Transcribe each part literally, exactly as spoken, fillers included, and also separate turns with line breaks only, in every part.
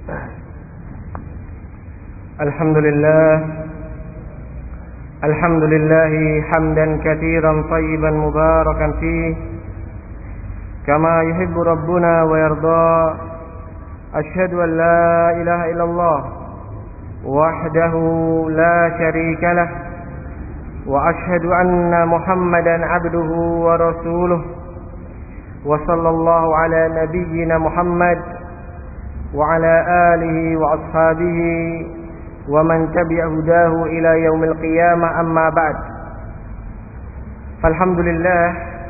Alhamdulillah Alhamdulillah hamdan katsiran tayyiban mubarakan fih kama yuhibbu rabbuna wa yarda. Asyhadu an la ilaha illallah wahdahu la syarika lah wa asyhadu anna Muhammadan abduhu wa rasuluh wa sallallahu ala nabiyyina Muhammad wa ala alihi wa ashabihi wa man tabi'a hudahu ila yaumil qiyamah, amma ba'd. Alhamdulillah,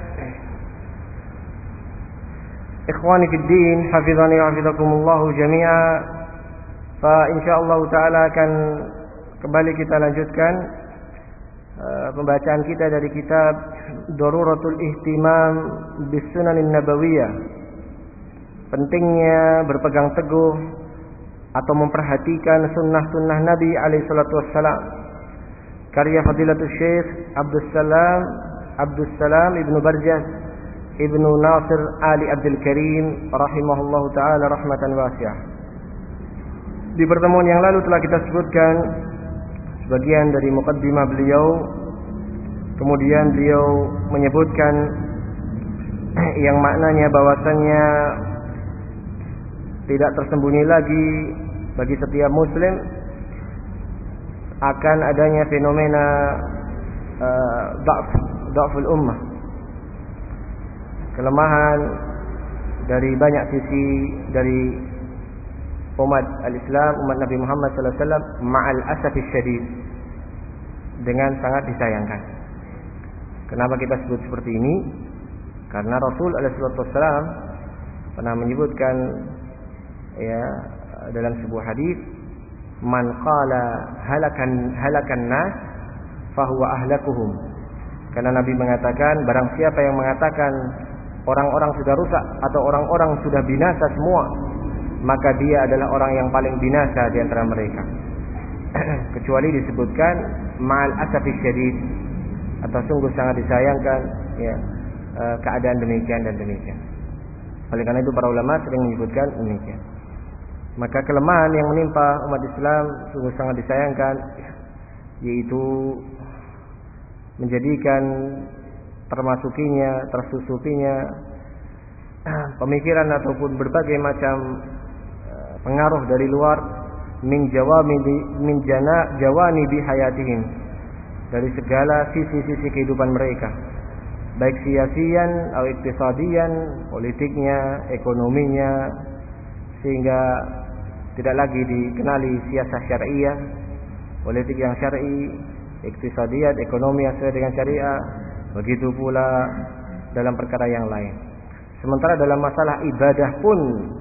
ikhwani fid din, hafizani wa hafizakumullah jami'a. Fa insyaallah taala akan kembali kita lanjutkan uh, pembacaan kita dari kitab Daruratul Ihtimam bis Sunanin Nabawiyah. Pentingnya berpegang teguh atau memperhatikan sunnah-sunnah Nabi alaihi salatu wassalam, karya Fadilatul Syekh Abdus Salam Abdus Salam Ibnu Barjas Ibnu Nasir Ali Abdul Karim rahimahullahu taala rahmatan wasi'ah. Di pertemuan yang lalu telah kita sebutkan sebagian dari muqaddimah beliau. Kemudian beliau menyebutkan yang maknanya bahwasannya tidak tersembunyi lagi bagi setiap muslim akan adanya fenomena uh, da'f, da'ful ummah, kelemahan dari banyak sisi dari umat al-Islam, umat Nabi Muhammad sallallahu alaihi wasallam, ma'al asafis syadid, dengan sangat disayangkan. Kenapa kita sebut seperti ini? Karena Rasul alaihi wasallam pernah menyebutkan ya dalam sebuah hadis, man qala halakan halakan nas fahuwa ahlakuhum. Karena Nabi mengatakan, barang siapa yang mengatakan orang-orang sudah rusak atau orang-orang sudah binasa semua, maka dia adalah orang yang paling binasa di antara mereka. Kecuali disebutkan ma'al asafis syadid, atau sungguh sangat disayangkan ya keadaan demikian dan demikian. Oleh karena itu para ulama sering menyebutkan demikian. Maka kelemahan yang menimpa umat Islam sungguh sangat disayangkan, yaitu menjadikan termasukinya, tersusupinya pemikiran ataupun berbagai macam pengaruh dari luar, min jawami min jana jawani bi hayatihim, dari segala sisi-sisi kehidupan mereka, baik siasian atau iktisadian, politiknya, ekonominya, sehingga tidak lagi dikenali siasah syariah, politik yang syar'i, iktisadiyat, ekonomi yang sesuai dengan syariah. Begitu pula dalam perkara yang lain. Sementara dalam masalah ibadah pun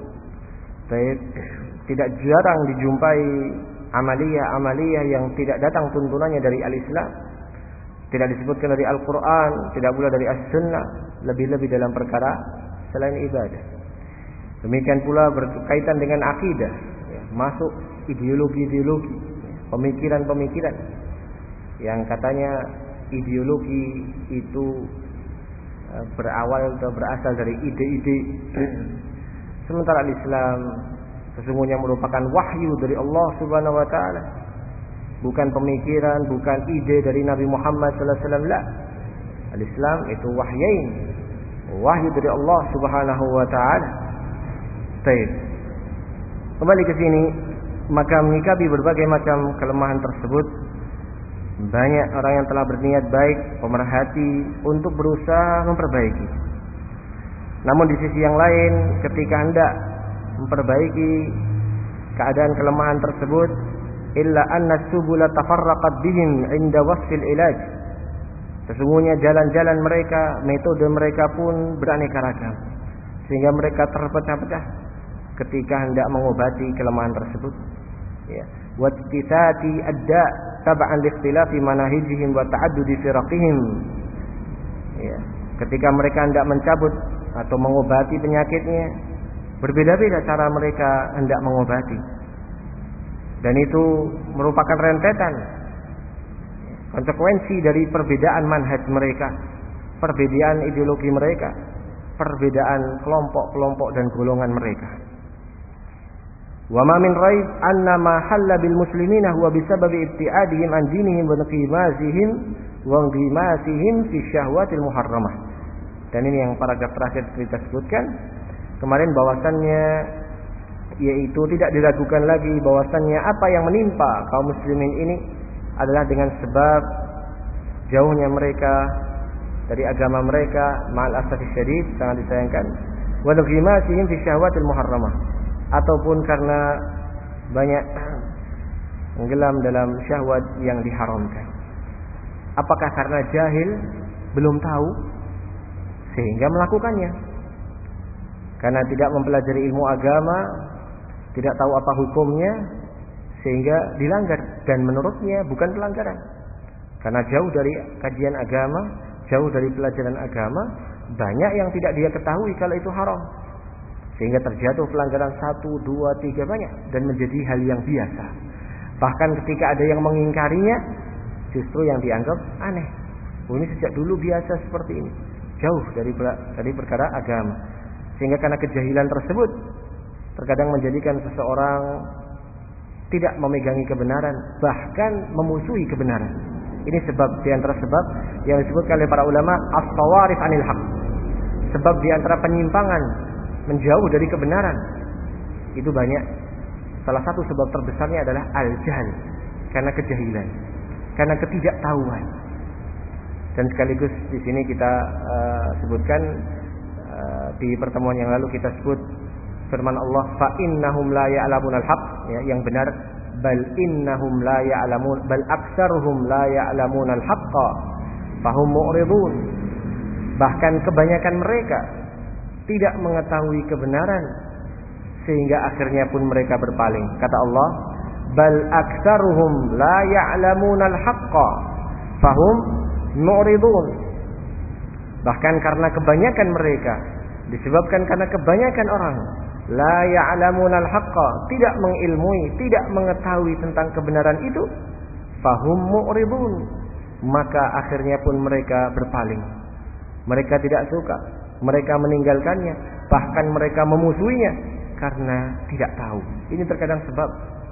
tidak jarang dijumpai amaliyah-amaliyah yang tidak datang tuntunannya dari al-Islam, tidak disebutkan dari Al-Quran, tidak pula dari As-Sunnah, lebih-lebih dalam perkara selain ibadah. Demikian pula berkaitan dengan akidah, ya, masuk ideologi-ideologi, pemikiran-pemikiran yang katanya ideologi itu berawal atau berasal dari ide-ide. Sementara Islam sesungguhnya merupakan wahyu dari Allah Subhanahu wa taala, bukan pemikiran, bukan ide dari Nabi Muhammad sallallahu alaihi wasallam. La. Al-Islam itu wahyain, wahyu dari Allah Subhanahu wa taala. Baik. Kembali ke sini, maka menyikapi berbagai macam kelemahan tersebut, banyak orang yang telah berniat baik, pemerhati untuk berusaha memperbaiki. Namun di sisi yang lain, ketika hendak memperbaiki keadaan kelemahan tersebut, illa anna subula tafarraqat bihim inda wasfil ilaj, sesungguhnya jalan-jalan mereka, metode mereka pun beraneka ragam, sehingga mereka terpecah-pecah ketika hendak mengobati kelemahan tersebut. Ya, wattisati adda tab'an li ikhtilafi manahijihim wa ta'addudi firaqihim. Ya, ketika mereka hendak mencabut atau mengobati penyakitnya, berbeda-beda cara mereka hendak mengobati. Dan itu merupakan rentetan konsekuensi dari perbedaan manhaj mereka, perbedaan ideologi mereka, perbedaan kelompok-kelompok dan golongan mereka. Wa ma min raib anna ma halla bil muslimina huwa bisababi ibtiadihim an dinihim wa inqimasihim wa inqimasihim fi syahwatil muharramah. Dan ini yang paragraf terakhir kita sebutkan kemarin bahwasannya, yaitu tidak diragukan lagi bahwasannya apa yang menimpa kaum muslimin ini adalah dengan sebab jauhnya mereka dari agama mereka, ma'al asafi syadid, sangat disayangkan, wa inqimasihim fi syahwatil muharramah, ataupun karena banyak menggelam dalam syahwat yang diharamkan. Apakah karena jahil, belum tahu sehingga melakukannya? Karena tidak mempelajari ilmu agama, tidak tahu apa hukumnya sehingga dilanggar, dan menurutnya bukan pelanggaran. Karena jauh dari kajian agama, jauh dari pelajaran agama, banyak yang tidak dia ketahui kalau itu haram, sehingga terjatuh pelanggaran satu, dua, tiga banyak, dan menjadi hal yang biasa. Bahkan ketika ada yang mengingkarinya, justru yang dianggap aneh. Oh, ini sejak dulu biasa seperti ini, jauh dari dari perkara agama. Sehingga karena kejahilan tersebut, terkadang menjadikan seseorang tidak memegangi kebenaran, bahkan memusuhi kebenaran. Ini sebab di antara sebab yang disebutkan oleh para ulama as-sawarif anil haq. Sebab di antara penyimpangan menjauh dari kebenaran itu banyak. Salah satu sebab terbesarnya adalah al-jahl, karena kejahilan, karena ketidaktahuan. Dan sekaligus di sini kita uh, sebutkan uh, di pertemuan yang lalu kita sebut firman Allah, fa innahum la ya'lamunal haq, ya, yang benar, bal innahum la ya'lamun bal aktsaruhum la ya'lamunal haqqa fahum mu'ridun. Bahkan kebanyakan mereka tidak mengetahui kebenaran sehingga akhirnya pun mereka berpaling. Kata Allah, bal aktsaruhum la ya'lamunal haqqa fahum mu'ridun. Bahkan karena kebanyakan mereka, disebabkan karena kebanyakan orang la ya'lamunal haqqa, tidak mengilmui, tidak mengetahui tentang kebenaran itu, fahum mu'ridun, maka akhirnya pun mereka berpaling. Mereka tidak suka, mereka meninggalkannya, bahkan mereka memusuhinya karena tidak tahu. Ini terkadang sebab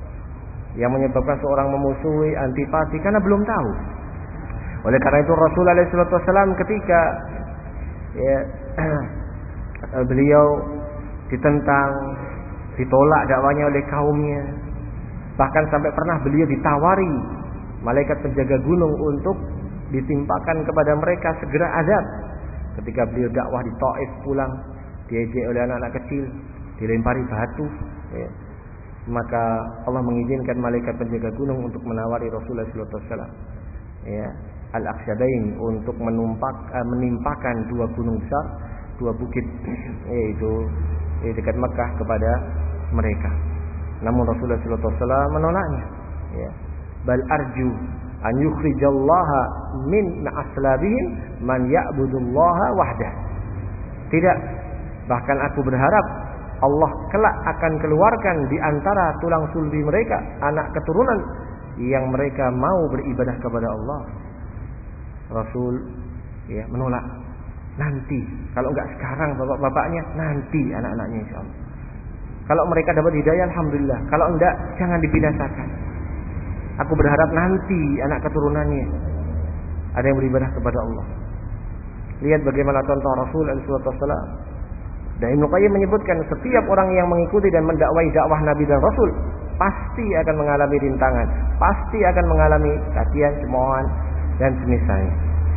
yang menyebabkan seorang memusuhi, antipati, karena belum tahu. Oleh karena itu Rasulullah shallallahu alaihi wasallam ketika ya, beliau ditentang, ditolak dakwanya oleh kaumnya, bahkan sampai pernah beliau ditawari malaikat penjaga gunung untuk ditimpakan kepada mereka segera azab. Ketika beliau dakwah di Taif pulang, diejek oleh anak-anak kecil, dilempari batu, ya. Maka Allah mengizinkan malaikat penjaga gunung untuk menawari Rasulullah shallallahu alaihi wasallam, ya, al-Aqsadain, untuk menumpak, uh, menimpakan dua gunung besar, dua bukit, yaitu eh, dekat Mekah kepada mereka. Namun Rasulullah shallallahu alaihi wasallam menolaknya, ya. Bal arju an yukhrijallaha min aslabihim man ya'budullaha wahdah. Tidak, bahkan aku berharap Allah kelak akan keluarkan di antara tulang sulbi mereka anak keturunan yang mereka mau beribadah kepada Allah. Rasul ya menolak. Nanti, kalau enggak sekarang bapak-bapaknya, nanti anak-anaknya insyaallah. Kalau mereka dapat hidayah alhamdulillah, kalau enggak jangan dibinasakan. Aku berharap nanti anak keturunannya ada yang beribadah kepada Allah. Lihat bagaimana contoh Rasul sallallahu alaihi wasallam. Dan Ibnu Qayyim menyebutkan setiap orang yang mengikuti dan mendakwai dakwah Nabi dan Rasul pasti akan mengalami rintangan, pasti akan mengalami cacian, cemoohan dan semisalnya.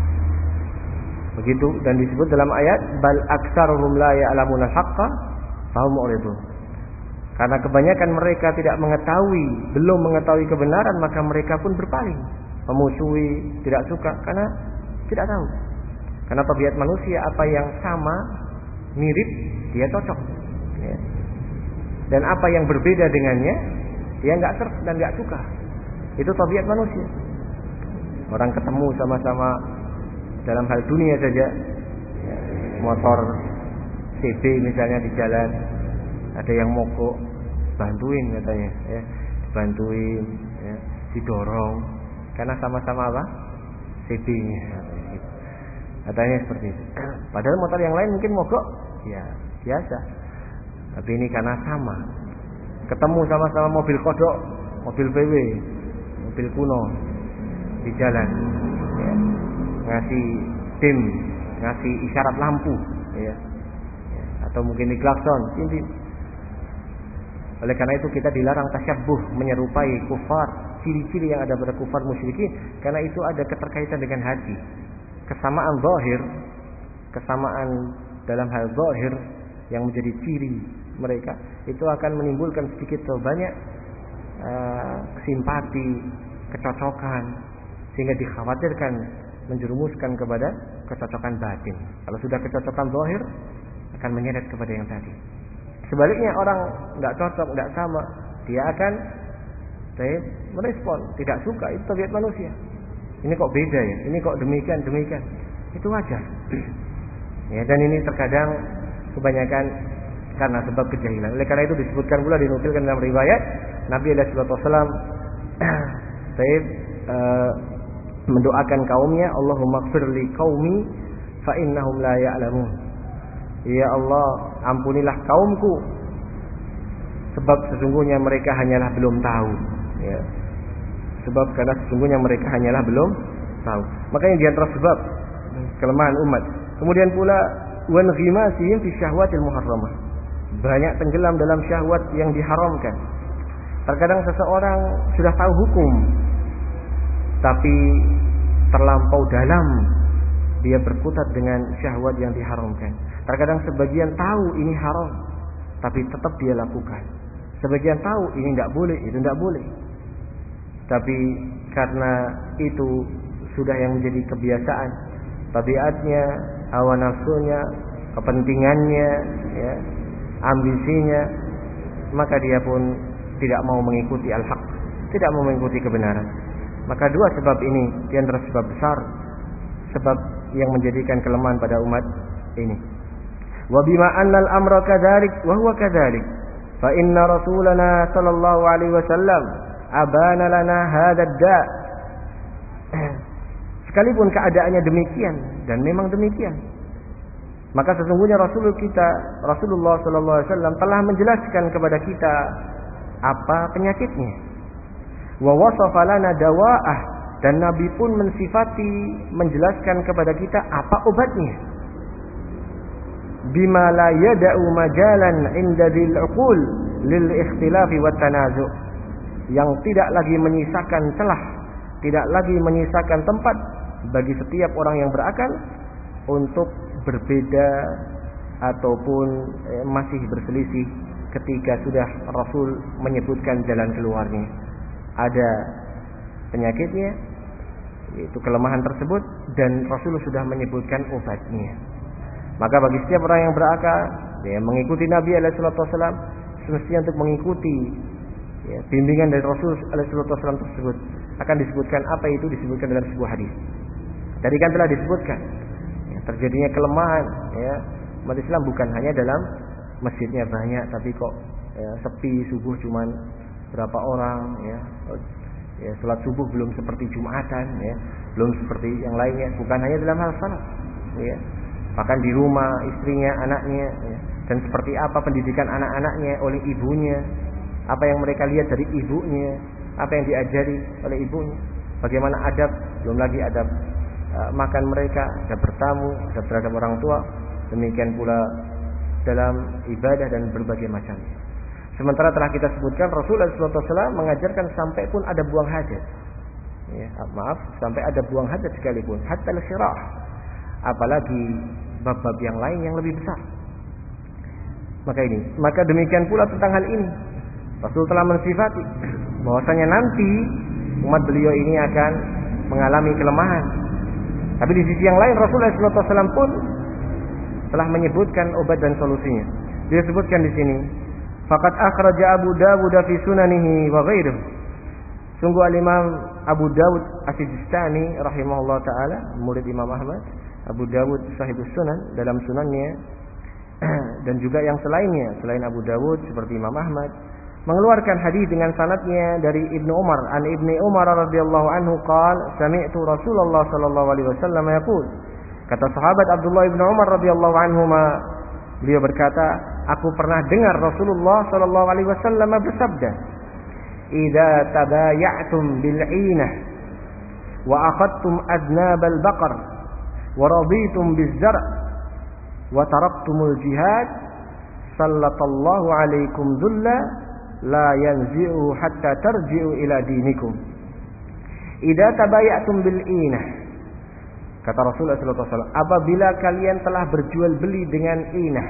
Begitu, dan disebut dalam ayat bal aktsaruhum la ya'lamunal haqqa fahum mu'ridun. Karena kebanyakan mereka tidak mengetahui, belum mengetahui kebenaran, maka mereka pun berpaling, memusuhi, tidak suka karena tidak tahu. Karena tabiat manusia apa yang sama, mirip, dia cocok, ya. Dan apa yang berbeda dengannya, dia nggak serp dan nggak suka. Itu tabiat manusia. Orang ketemu sama-sama dalam hal dunia saja, ya, motor C B misalnya di jalan, ada yang mogok, bantuin katanya, ya, bantuin, ya, didorong, karena sama-sama apa? C B-nya, katanya seperti itu. Padahal motor yang lain mungkin mogok, ya biasa, tapi ini karena sama, ketemu sama-sama mobil kodok, mobil V W, mobil kuno di jalan, ya. Ngasih dim, ngasih isyarat lampu, ya. Ya. Atau mungkin di klakson, ini. Oleh karena itu kita dilarang tasyabbuh, menyerupai kufar, ciri-ciri yang ada pada kufar musyrikin, karena itu ada keterkaitan dengan hati. Kesamaan zahir, kesamaan dalam hal zahir yang menjadi ciri mereka, itu akan menimbulkan sedikit atau banyak uh, simpati, kecocokan, sehingga dikhawatirkan menjerumuskan kepada kecocokan batin. Kalau sudah kecocokan zahir, akan menyeret kepada yang tadi. Sebaliknya orang tidak cocok, tidak sama, dia akan saya merespon, tidak suka. Itu tabiat manusia. Ini kok beda ya? Ini kok demikian demikian? Itu wajar. Ya, dan ini terkadang kebanyakan karena sebab kejahilan. Oleh karena itu disebutkan pula, dinukilkan dalam riwayat Nabi alaihi wasallam saya uh, mendoakan kaumnya, Allahumma ighfir li qaumi fa innahum la ya'lamun. Ya Allah, ampunilah kaumku, sebab sesungguhnya mereka hanyalah belum tahu. Ya. Sebab karena sesungguhnya mereka hanyalah belum tahu. Makanya di antara sebab kelemahan umat. Kemudian pula wan ghimasihim fi syahwatil muharramah. Banyak tenggelam dalam syahwat yang diharamkan. Terkadang seseorang sudah tahu hukum, tapi terlampau dalam dia berkutat dengan syahwat yang diharamkan. Terkadang sebagian tahu ini haram, tapi tetap dia lakukan. Sebagian tahu ini tidak boleh, itu tidak boleh. Tapi karena itu sudah yang menjadi kebiasaan, tabiatnya, hawa nafsunya, kepentingannya, ya, ambisinya, maka dia pun tidak mau mengikuti al-haq, tidak mau mengikuti kebenaran. Maka dua sebab ini di antara sebab besar, sebab yang menjadikan kelemahan pada umat ini. Wa bima anna al-amra kadzalik wa huwa kadzalik fa inna rasulana sallallahu alaihi wasallam abana lana hadzal da'. Sekalipun keadaannya demikian, dan memang demikian, maka sesungguhnya Rasul kita Rasulullah sallallahu alaihi wasallam telah menjelaskan kepada kita apa penyakitnya. Wa wasafa lana dawa'ah, dan Nabi pun mensifati, menjelaskan kepada kita apa obatnya. Bima la yada'u majalan inda dzil uqul lil ikhtilafi wat tanazu', yang tidak lagi menyisakan celah, tidak lagi menyisakan tempat bagi setiap orang yang berakal untuk berbeda ataupun eh, masih berselisih ketika sudah Rasul menyebutkan jalan keluarnya. Ada penyakitnya, yaitu kelemahan tersebut, dan Rasul sudah menyebutkan obatnya. Maka bagi setiap orang yang berakal, ya, mengikuti Nabi alaihi wasallam, semestinya untuk mengikuti, ya, bimbingan dari Rasul alaihi wasallam tersebut. Akan disebutkan apa itu, disebutkan dalam sebuah hadis. Tadi kan telah disebutkan, ya, terjadinya kelemahan, ya, umat Islam bukan hanya dalam masjidnya banyak, tapi kok, ya, sepi, subuh cuman berapa orang, ya, ya, salat subuh belum seperti Jumatan, ya, belum seperti yang lainnya. Bukan hanya dalam hal salat, ya, bahkan di rumah istrinya, anaknya, ya, dan seperti apa pendidikan anak-anaknya oleh ibunya, apa yang mereka lihat dari ibunya, apa yang diajari oleh ibunya, bagaimana adab, belum lagi adab uh, makan mereka, adab bertamu, adab terhadap orang tua, demikian pula dalam ibadah dan berbagai macamnya. Sementara telah kita sebutkan Rasulullah shallallahu alaihi wasallam mengajarkan sampai pun ada buang hajat, ya, maaf, sampai ada buang hajat sekalipun, hatta al-syirah, apalagi bab-bab yang lain yang lebih besar. Maka ini, maka demikian pula tentang hal ini, Rasul telah mensifati bahwasanya nanti umat beliau ini akan mengalami kelemahan. Tapi di sisi yang lain Rasulullah shallallahu alaihi wasallam pun telah menyebutkan obat dan solusinya. Dia sebutkan di sini, faqad akhraja Abu Dawud fi sunanihi wa ghairuhu. Sungguh al-Imam Abu Dawud As-Sijistani rahimahullah taala, murid Imam Ahmad, Abu Dawud sahibus sunan, dalam sunannya, dan juga yang selainnya selain Abu Dawud seperti Imam Ahmad, mengeluarkan hadis dengan sanadnya dari Ibnu Umar, an Ibni Umar radhiyallahu anhu qala sami'tu Rasulullah sallallahu alaihi wasallam yaqul. Kata sahabat Abdullah bin Umar radhiyallahu anhuma, beliau berkata, aku pernah dengar Rasulullah sallallahu alaihi wasallam bersabda, "Idza tabaya'tum bil 'inah wa akhadtum adnabal baqar wa raditum biz zar' wa taraktumul jihad, sallatallahu alaikum dhulla la yanzi'u hatta tarji'u ila dinikum." Idza tabaya'tum bil 'inah, kata Rasulullah sallallahu alaihi wasallam, apabila kalian telah berjual beli dengan inah.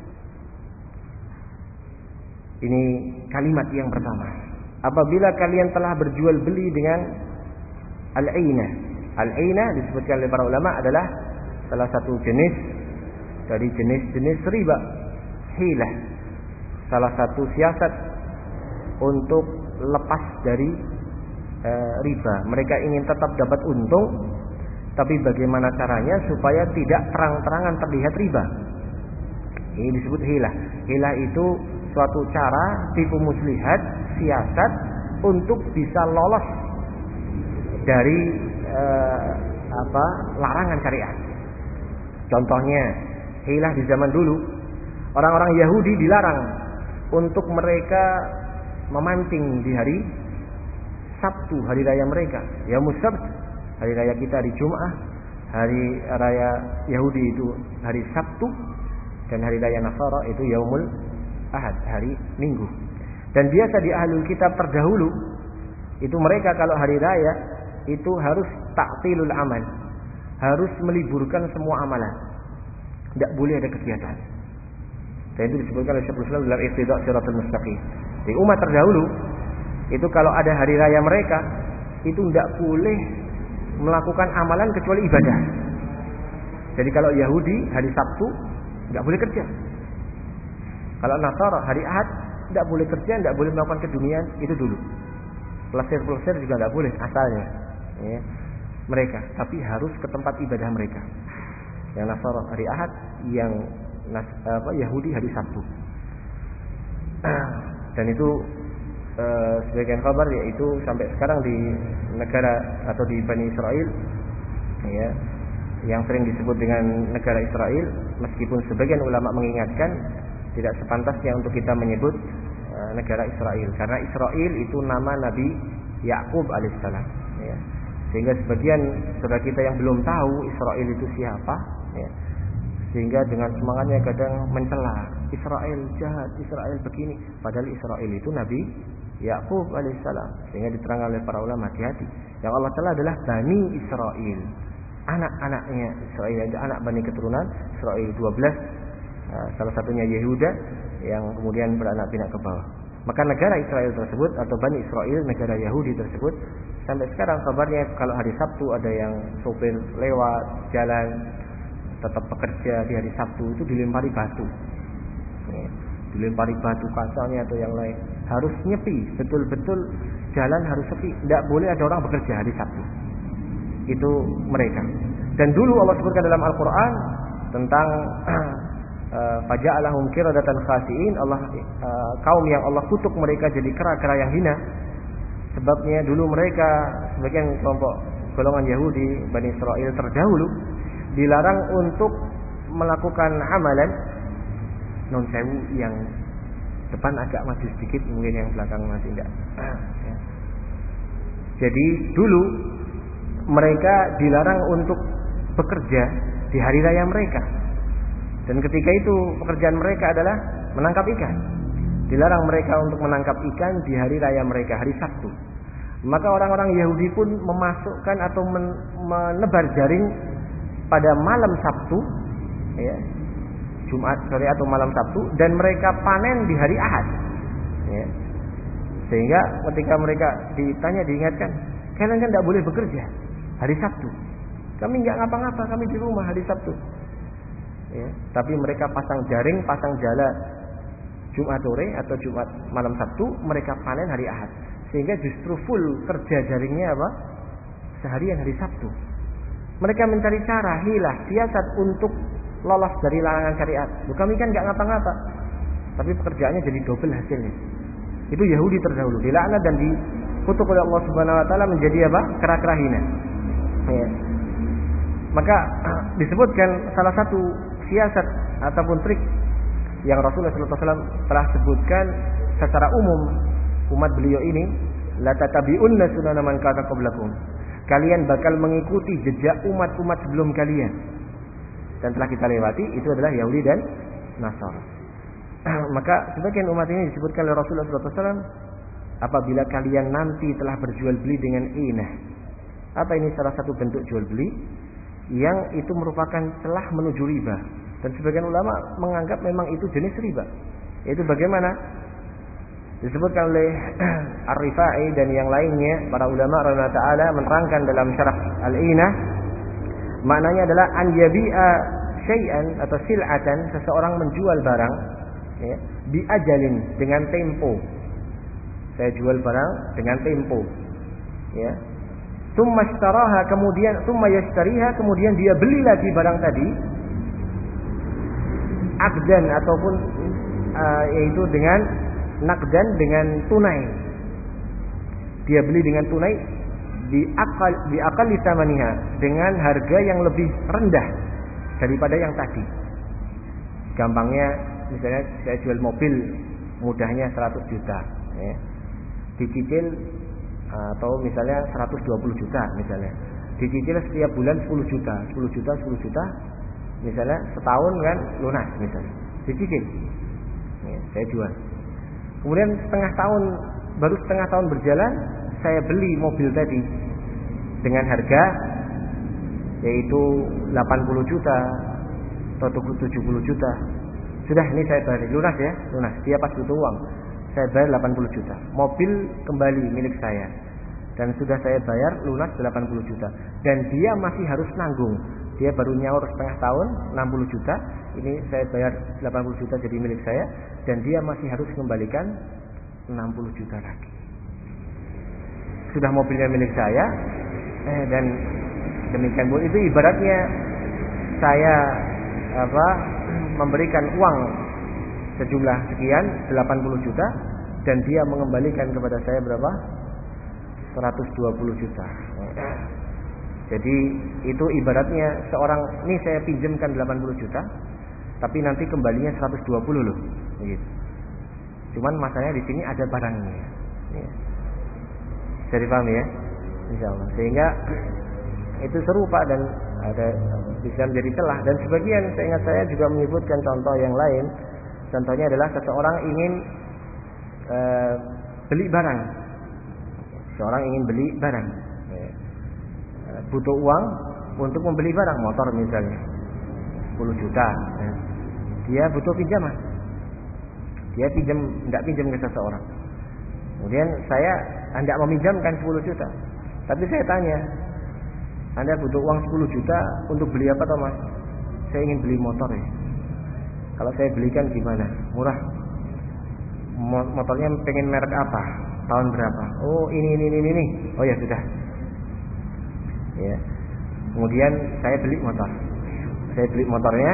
Ini kalimat yang pertama. Apabila kalian telah berjual beli dengan al-inah. Al-inah disebutkan oleh para ulama adalah salah satu jenis dari jenis-jenis riba, hilah. Salah satu siasat untuk lepas dari e, riba. Mereka ingin tetap dapat untung, tapi bagaimana caranya supaya tidak terang-terangan terlihat riba. Ini disebut hilah. Hilah itu suatu cara, tipu muslihat, siasat untuk bisa lolos dari eh, apa larangan syariat. Contohnya, hilah di zaman dulu, orang-orang Yahudi dilarang untuk mereka memancing di hari Sabtu, hari raya mereka, Yaumus Sabt. Hari raya kita hari Jumat, hari raya Yahudi itu hari Sabtu, dan hari raya Nasara itu Yaumul Ahad, hari Minggu. Dan biasa di ahlul kitab terdahulu itu mereka kalau hari raya itu harus ta'tilul amal, harus meliburkan semua amalan, tidak boleh ada kegiatan. Dan itu disebutkan oleh Syekhul Islam dalam Iqtida' Shiratal Mustaqim. Di umat terdahulu itu kalau ada hari raya mereka itu tidak boleh melakukan amalan kecuali ibadah. Jadi kalau Yahudi hari Sabtu tidak boleh kerja. Kalau Nasara hari Ahad tidak boleh kerja, tidak boleh melakukan keduniaan, itu dulu. Pelesir-pelesir juga tidak boleh asalnya, ya, mereka, tapi harus ke tempat ibadah mereka. Yang Nasara hari Ahad, yang Nas, apa, Yahudi hari Sabtu. Dan itu e, sebagian kabar yaitu sampai sekarang di negara atau di Bani Israel, ya, yang sering disebut dengan negara Israel, meskipun sebagian ulama mengingatkan tidak sepantasnya untuk kita menyebut e, negara Israel, karena Israel itu nama Nabi Yakub alaihissalam, ya. Sehingga sebagian saudara kita yang belum tahu Israel itu siapa, ya, sehingga dengan semangatnya kadang mencela Israel jahat, Israel begini, padahal Israel itu Nabi Yakub alaihissalam. Sehingga diterangkan oleh para ulama, hati-hati. Yang Allah telah adalah Bani Israel, anak-anaknya Israel, ada anak Bani keturunan Israel dua belas, salah satunya Yehuda yang kemudian beranak pinak ke bawah. Maka negara Israel tersebut atau Bani Israel, negara Yahudi tersebut, sampai sekarang kabarnya kalau hari Sabtu ada yang sopir lewat jalan tetap bekerja di hari Sabtu itu dilempari batu, ya, dilempari batu kacanya atau yang lain, harus nyepi, betul-betul jalan harus sepi, tidak boleh ada orang bekerja hari Sabtu. Itu mereka. Dan dulu Allah sebutkan dalam Al-Quran tentang faja'alahum qiradatan khasi'in, Allah uh, kaum yang Allah kutuk mereka jadi kera-kera yang hina. Sebabnya dulu mereka sebagian kelompok golongan Yahudi Bani Israel terdahulu dilarang untuk melakukan amalan non sewu, yang depan agak maju sedikit, mungkin yang belakang masih enggak. Ya. Jadi dulu mereka dilarang untuk bekerja di hari raya mereka. Dan ketika itu pekerjaan mereka adalah menangkap ikan. Dilarang mereka untuk menangkap ikan di hari raya mereka, hari Sabtu. Maka orang-orang Yahudi pun memasukkan atau menebar jaring pada malam Sabtu, ya, Jumat sore atau malam Sabtu, dan mereka panen di hari Ahad, ya. Sehingga ketika mereka ditanya, diingatkan, kalian kan tidak boleh bekerja hari Sabtu. Kami nggak ngapa-ngapa, kami di rumah hari Sabtu. Ya, tapi mereka pasang jaring, pasang jala Jumat sore atau Jumat malam Sabtu, mereka panen hari Ahad. Sehingga justru full kerja jaringnya apa? Seharian hari Sabtu. Mereka mencari cara, hilah, siasat untuk lolos dari larangan syariat. Loh, kami kan nggak ngapa-ngapa, tapi pekerjaannya jadi double hasilnya. Itu Yahudi terdahulu, dilaknat dan dikutuk oleh Allah Subhanahu Wa Taala menjadi apa? Kera-kera hina. Ya. Maka disebutkan salah satu siasat ataupun trik yang Rasulullah sallallahu alaihi wasallam telah sebutkan secara umum umat beliau ini, la tatabi'unna sunana man kana qablakum. Kalian bakal mengikuti jejak umat-umat sebelum kalian. Dan telah kita lewati itu adalah Yahudi dan Nasara. Maka sebagian umat ini disebutkan oleh Rasulullah sallallahu alaihi wasallam, apabila kalian nanti telah berjual beli dengan inah. Apa ini? Salah satu bentuk jual beli yang itu merupakan celah menuju riba. Dan sebagian ulama menganggap memang itu jenis riba. Itu bagaimana? Disebutkan oleh Ar-Rifai dan yang lainnya, para ulama rahimahullah ta'ala menerangkan dalam syarah Al-Inah, maknanya adalah an yabi'a syai'an atau sil'atan, seseorang menjual barang ya, bi ajalin, dengan tempo. Saya jual barang dengan tempo ya. Tsumma ishtaraha, kemudian tsumma yashtariha, kemudian dia beli lagi barang tadi aqdan ataupun uh, yaitu dengan naqdan, dengan tunai. Dia beli dengan tunai di akal di akal lisamaniha, dengan harga yang lebih rendah daripada yang tadi. Gampangnya misalnya saya jual mobil mudahnya seratus juta ya. Dicicil atau misalnya seratus dua puluh juta misalnya. Dicicil setiap bulan sepuluh juta, sepuluh juta, sepuluh juta. Misalnya setahun kan lunas misalnya. Dicicil. Ya, saya jual. Kemudian setengah tahun, baru setengah tahun berjalan, saya beli mobil tadi dengan harga yaitu delapan puluh juta atau tujuh puluh juta. Sudah, ini saya bayar lunas ya, lunas. Dia pas butuh uang, saya bayar delapan puluh juta. Mobil kembali milik saya. Dan sudah saya bayar lunas delapan puluh juta. Dan dia masih harus nanggung. Dia baru nyaur setengah tahun enam puluh juta. Ini saya bayar delapan puluh juta jadi milik saya. Dan dia masih harus kembalikan enam puluh juta lagi. Sudah mobilnya milik saya. Eh, dan demikian pun itu ibaratnya saya apa memberikan uang sejumlah sekian delapan puluh juta dan dia mengembalikan kepada saya berapa? seratus dua puluh juta. Jadi itu ibaratnya seorang, ini saya pinjamkan delapan puluh juta tapi nanti kembalinya seratus dua puluh loh. Begitu. Cuman masalahnya di sini ada barangnya. Ya. Bisa dipahami ya? Insyaallah. Sehingga itu serupa dan ada bisa menjadi celah. Dan sebagian saya ingat saya juga menyebutkan contoh yang lain. Contohnya adalah seseorang ingin e, beli barang. Seorang ingin beli barang, e, butuh uang untuk membeli barang, motor misalnya sepuluh juta. E, dia butuh pinjaman. Dia pinjam, tidak pinjam ke seseorang. Kemudian saya hendak meminjamkan sepuluh juta. Tapi saya tanya, Anda butuh uang sepuluh juta untuk beli apa toh mas? Saya ingin beli motor ya. Kalau saya belikan gimana? Murah. Motornya pengen merek apa? Tahun berapa? Oh ini ini ini ini. Oh ya sudah. Ya. Kemudian saya beli motor. Saya beli motornya.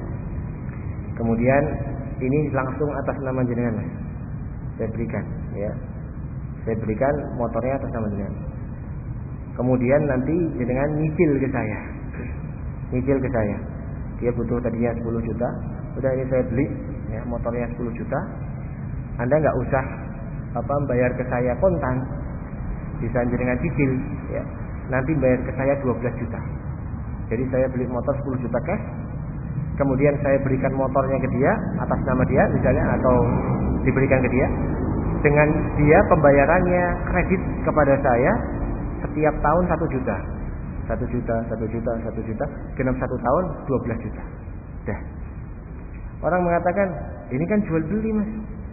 Kemudian ini langsung atas nama jenengan. Saya berikan. Ya. Saya berikan motornya atas nama jenengan. Kemudian nanti jenengan nyicil ke saya. Nyicil ke saya. Dia butuh tadinya sepuluh juta. Sudah ini saya beli ya, motornya sepuluh juta. Anda enggak usah apa bayar ke saya kontan. Bisa jenengan cicil ya. Nanti bayar ke saya dua belas juta. Jadi saya beli motor sepuluh juta cash. Kemudian saya berikan motornya ke dia atas nama dia misalnya atau diberikan ke dia. Dengan dia pembayarannya kredit kepada saya setiap tahun satu juta, satu juta, satu juta, satu juta, genap satu tahun dua belas juta. Dah. Orang mengatakan ini kan jual beli mas.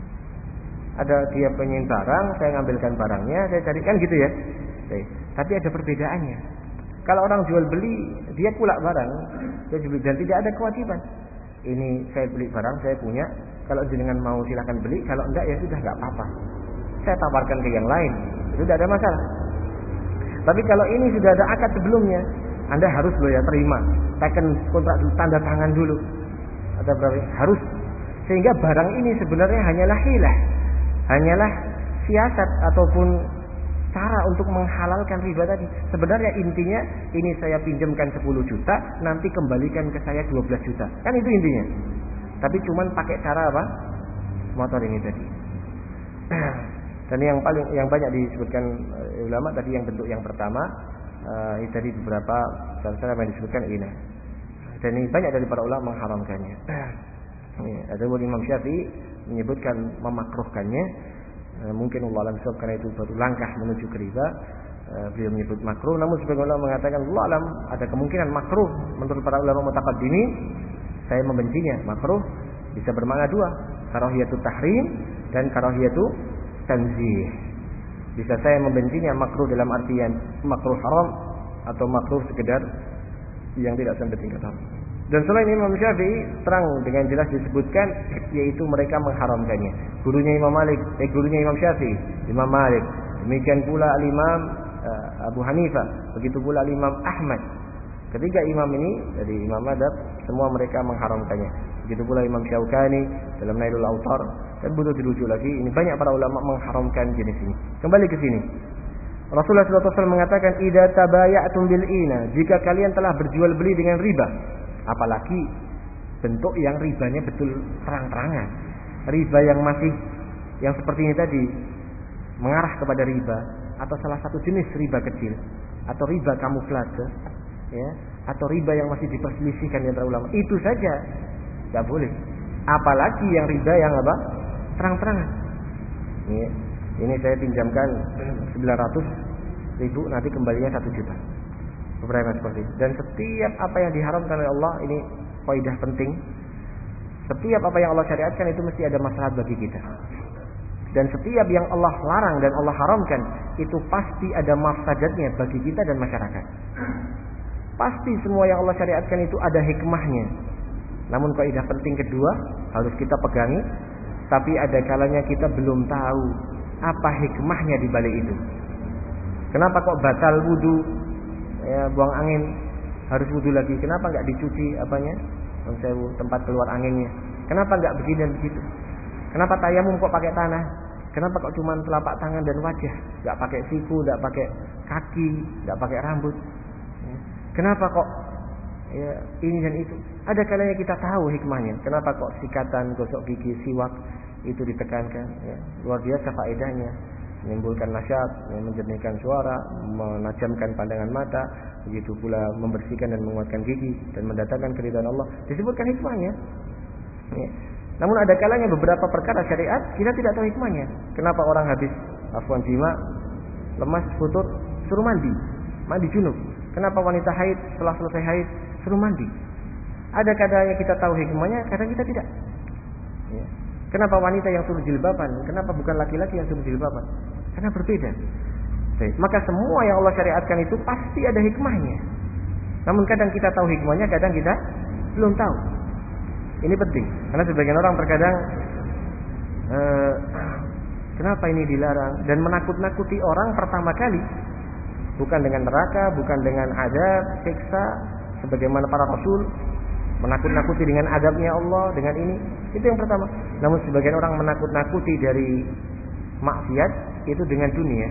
Ada dia pengen barang, saya ngambilkan barangnya, saya carikan gitu ya. Oke. Tapi ada perbedaannya. Kalau orang jual beli, dia pulak barang, dia jual dan tidak ada kewajiban. Ini saya beli barang, saya punya. Kalau jenengan mau silakan beli, kalau enggak ya sudah enggak apa-apa. Saya tawarkan ke yang lain, itu tidak ada masalah. Tapi kalau ini sudah ada akad sebelumnya, Anda harus loh ya terima, teken kontrak tanda tangan dulu. Ada berapa? Harus. Sehingga barang ini sebenarnya hanyalah hilah, hanyalah siasat ataupun cara untuk menghalalkan riba tadi. Sebenarnya intinya ini saya pinjamkan sepuluh juta, nanti kembalikan ke saya dua belas juta. Kan itu intinya. tapi cuman pakai cara apa? Motor ini tadi. Dan yang paling yang banyak disebutkan ulama tadi yang bentuk yang pertama, uh, ini tadi beberapa cara-cara yang disebutkan ini. Dan ini banyak dari para ulama mengharamkannya. Ya, ada Imam Syafi'i menyebutkan memakruhkannya. Uh, mungkin Allah alam sebab karena itu baru langkah menuju ke riba. Uh, beliau menyebut makruh, namun sebagian ulama mengatakan Allah alam ada kemungkinan makruh menurut para ulama mutaqaddimin. Saya membencinya. Makruh bisa bermakna dua, karahiyatut tahrim dan karahiyatut tanzih. Bisa saya membencinya makruh dalam artian makruh haram atau makruh sekedar yang tidak sampai tingkat haram. Dan selain Imam Syafi'i terang dengan jelas disebutkan yaitu mereka mengharamkannya. Gurunya Imam Malik, eh gurunya Imam Syafi'i, Imam Malik. Demikian pula Al-Imam uh, Abu Hanifah, begitu pula Al-Imam Ahmad. Ketiga imam ini dari imam madzhab semua mereka mengharamkannya. Begitu pula Imam Syaukani dalam Nailul Autar dan butuh dirujuk lagi. Ini banyak para ulama mengharamkan jenis ini. Kembali ke sini. Rasulullah shallallahu alaihi wasallam mengatakan, "Idza tabaya'tum bil ina," jika kalian telah berjual beli dengan riba, apalagi bentuk yang ribanya betul terang-terangan. Riba yang masih yang seperti ini tadi mengarah kepada riba atau salah satu jenis riba kecil atau riba kamuflase, ya, atau riba yang masih diperselisihkan di antara ulama, itu saja tidak boleh. Apalagi yang riba yang apa? Terang-terangan. Ini, ini saya pinjamkan sembilan ratus ribu, nanti kembalinya satu juta. Beberapa seperti itu. Dan setiap apa yang diharamkan oleh Allah, ini kaidah penting. Setiap apa yang Allah syariatkan itu mesti ada maslahat bagi kita. Dan setiap yang Allah larang dan Allah haramkan itu pasti ada mafsadatnya bagi kita dan masyarakat. Pasti semua yang Allah syariatkan itu ada hikmahnya. Namun kaidah penting kedua harus kita pegangi, tapi ada kalanya kita belum tahu apa hikmahnya di balik itu. Kenapa kok batal wudu? Ya, buang angin harus wudu lagi. Kenapa enggak dicuci apanya? Tempat keluar anginnya. Kenapa enggak begini dan begitu? Kenapa tayamum kok pakai tanah? Kenapa kok cuma telapak tangan dan wajah? Enggak pakai siku, enggak pakai kaki, enggak pakai rambut. Kenapa kok ya, ini dan itu? Ada kalanya kita tahu hikmahnya. Kenapa kok sikatan, gosok gigi, siwak itu ditekankan? Ya, luar biasa faedahnya. Menimbulkan nasyat, ya, menjernihkan suara, menajamkan pandangan mata, begitu pula membersihkan dan menguatkan gigi dan mendatangkan keridhaan Allah. Disebutkan hikmahnya. Ya. Namun ada kalanya beberapa perkara syariat kita tidak tahu hikmahnya. Kenapa orang habis afwan jima, lemas, futur, suruh mandi, mandi junub? Kenapa wanita haid setelah selesai haid suruh mandi? Ada kadang kita tahu hikmahnya, kadang kita tidak. Ya. Kenapa wanita yang suruh jilbaban? Kenapa bukan laki-laki yang suruh jilbaban? Karena berbeda. Baik. Maka semua yang Allah syariatkan itu pasti ada hikmahnya. Namun kadang kita tahu hikmahnya, kadang kita belum tahu. Ini penting. Karena sebagian orang terkadang eh, kenapa ini dilarang dan menakut-nakuti orang pertama kali. Bukan dengan neraka, bukan dengan azab, siksa, sebagaimana para rasul menakut-nakuti dengan adabnya Allah, dengan ini. Itu yang pertama. Namun sebagian orang menakut-nakuti dari maksiat itu dengan dunia.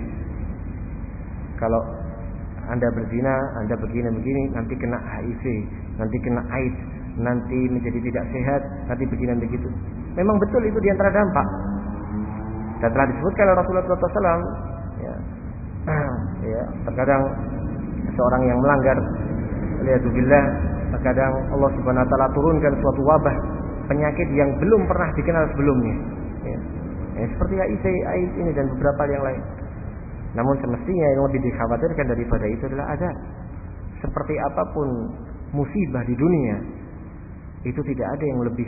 Kalau Anda berzina, Anda begini-begini, nanti kena H I V, nanti kena AIDS, nanti menjadi tidak sehat, nanti begini dan begitu. Memang betul itu di antara dampak. Dan telah disebutkan oleh Rasulullah shallallahu alaihi wasallam, ya, ya, terkadang seorang yang melanggar, waliyadzubillah, terkadang Allah Subhanahu wa taala turunkan suatu wabah penyakit yang belum pernah dikenal sebelumnya. Ya. Ya, seperti H I V, AIDS ini dan beberapa yang lain. Namun semestinya yang lebih dikhawatirkan daripada itu adalah azab. Seperti apapun musibah di dunia, itu tidak ada yang lebih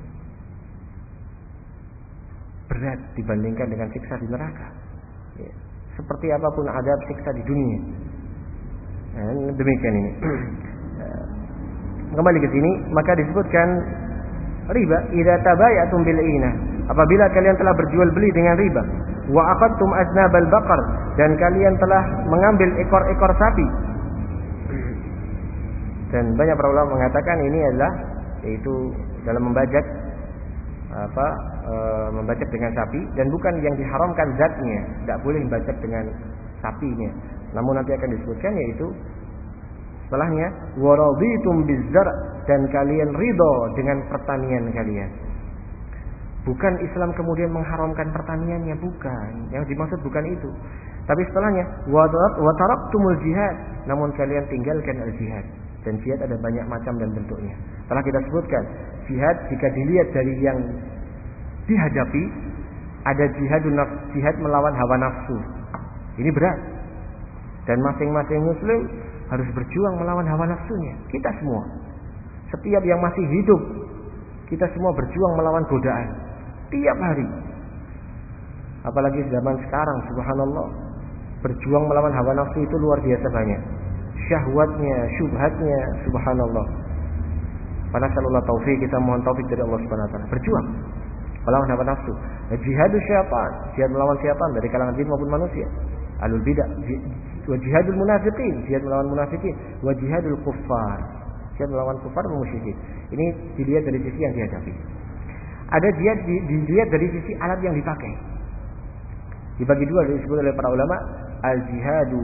berat dibandingkan dengan siksa di neraka. Ya. Seperti apapun azab siksa di dunia. Nah, demikian ini. Kembali ke sini, maka disebutkan riba, idza tabayatum bil ina, apabila kalian telah berjual beli dengan riba, wa aqadtum aznabal baqar, dan kalian telah mengambil ekor-ekor sapi. Dan banyak para ulama mengatakan ini adalah yaitu dalam membajak apa e, membajak dengan sapi, dan bukan yang diharamkan zatnya, tidak boleh membajak dengan sapinya. Namun nanti akan disebutkan yaitu Setelahnya, waraditum bizzar, dan kalian ridho dengan pertanian kalian. Bukan Islam kemudian mengharamkan pertaniannya, bukan. Yang dimaksud bukan itu. Tapi setelahnya, wa taraktumul jihad, namun kalian tinggalkan al-jihad. Dan jihad ada banyak macam dan bentuknya. Telah kita sebutkan, jihad jika dilihat dari yang dihadapi, ada jihadun nafs, jihad melawan hawa nafsu. Ini berat. Dan masing-masing muslim harus berjuang melawan hawa nafsunya. Kita semua. Setiap yang masih hidup, kita semua berjuang melawan godaan. Tiap hari. Apalagi zaman sekarang, subhanallah. Berjuang melawan hawa nafsu itu luar biasa banyak. Syahwatnya, syubhatnya, subhanallah. Panasallallahu taufik, kita mohon taufik dari Allah Subhanahu wa taala. Berjuang melawan hawa nafsu. Jihadus syaitan, jihad melawan syaitan dari kalangan jin maupun manusia. Alul bidah, wa jihadul munafiqin, jihad melawan munafikin, wa jihadul kuffar, jihad melawan kuffar dan musyrikin. Ini dilihat dari sisi yang dihadapi. Ada jihad dilihat dari sisi alat yang dipakai. Dibagi dua, disebut oleh para ulama, al-jihadu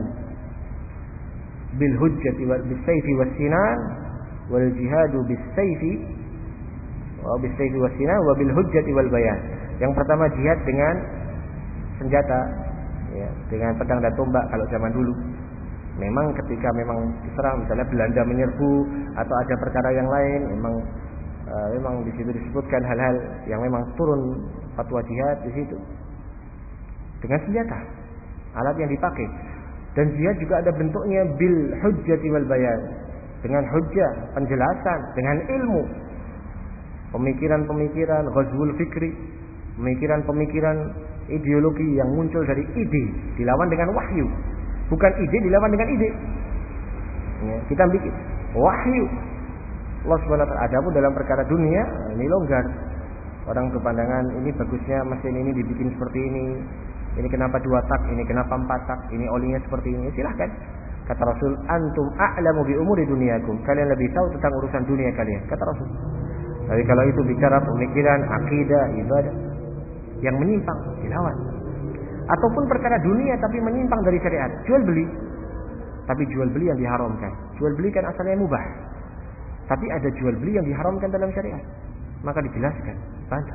bil hujjati wal bisayfi was sinan, wal jihadu bis sayfi wa bis sayfi was sinan wa bil hujjati wal bayan. Yang pertama jihad dengan senjata, ya, dengan pedang dan tombak kalau zaman dulu. Memang ketika memang diserang, misalnya Belanda menyerbu atau ada perkara yang lain, memang uh, memang di situ disebutkan hal-hal yang memang turun fatwa jihad di situ. Dengan senjata, alat yang dipakai. Dan jihad juga ada bentuknya bil hujjati wal bayan, dengan hujjah, penjelasan, dengan ilmu. Pemikiran-pemikiran ghazwul fikri, pemikiran-pemikiran ideologi yang muncul dari ide dilawan dengan wahyu. Bukan ide dilawan dengan ide. Ya, kita bikin wahyu. Allah Subhanahu wa taala. Adapun dalam perkara dunia, ini longgar. Orang berpandangan ini bagusnya mesin ini dibikin seperti ini. Ini kenapa dua tak, ini kenapa empat tak, ini olinya seperti ini. Silahkan. Kata Rasul, antum a'lamu bi umuri dunyakum. Kalian lebih tahu tentang urusan dunia kalian. Kata Rasul. Tapi kalau itu bicara pemikiran, akidah, ibadah yang menyimpang, dilawan. Ataupun perkara dunia tapi menyimpang dari syariat, jual beli. Tapi jual beli yang diharamkan. Jual beli kan asalnya mubah. Tapi ada jual beli yang diharamkan dalam syariat. Maka dijelaskan, bantah.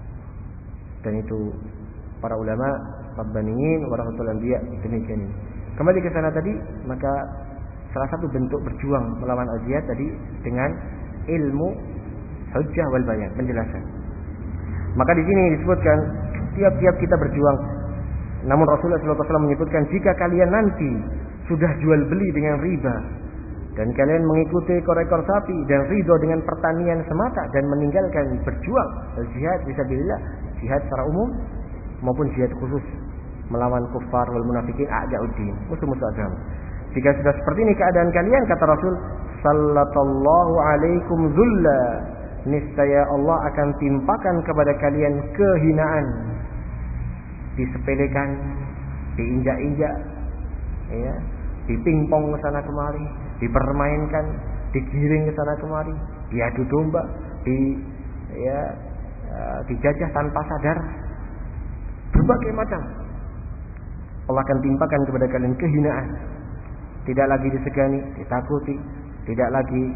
Dan itu para ulama Rabbaniyin warahatul anbiya demikian ini. Kembali ke sana tadi, maka salah satu bentuk berjuang melawan al-jihad tadi dengan ilmu hujjah wal bayan, penjelasan. Maka di sini disebutkan tiap-tiap kita berjuang. Namun Rasulullah shallallahu alaihi wasallam menyebutkan, jika kalian nanti sudah jual beli dengan riba dan kalian mengikuti ekor-ekor sapi dan ridho dengan pertanian semata dan meninggalkan berjuang al-jihad fisabilillah, jihad secara umum maupun jihad khusus melawan kuffar wal munafikin a'da'uddin, musuh-musuh agama. Jika sudah seperti ini keadaan kalian, kata Rasul, sallallahu alaikum dhulla, niscaya Allah akan timpakan kepada kalian kehinaan, disepelekan, diinjak-injak, ya, dipingpong ke sana kemari, dipermainkan, digiring ke sana kemari, diadu domba, di ya, dijajah tanpa sadar, berbagai macam. Allah akan timpakan kepada kalian kehinaan. Tidak lagi disegani, ditakuti, tidak lagi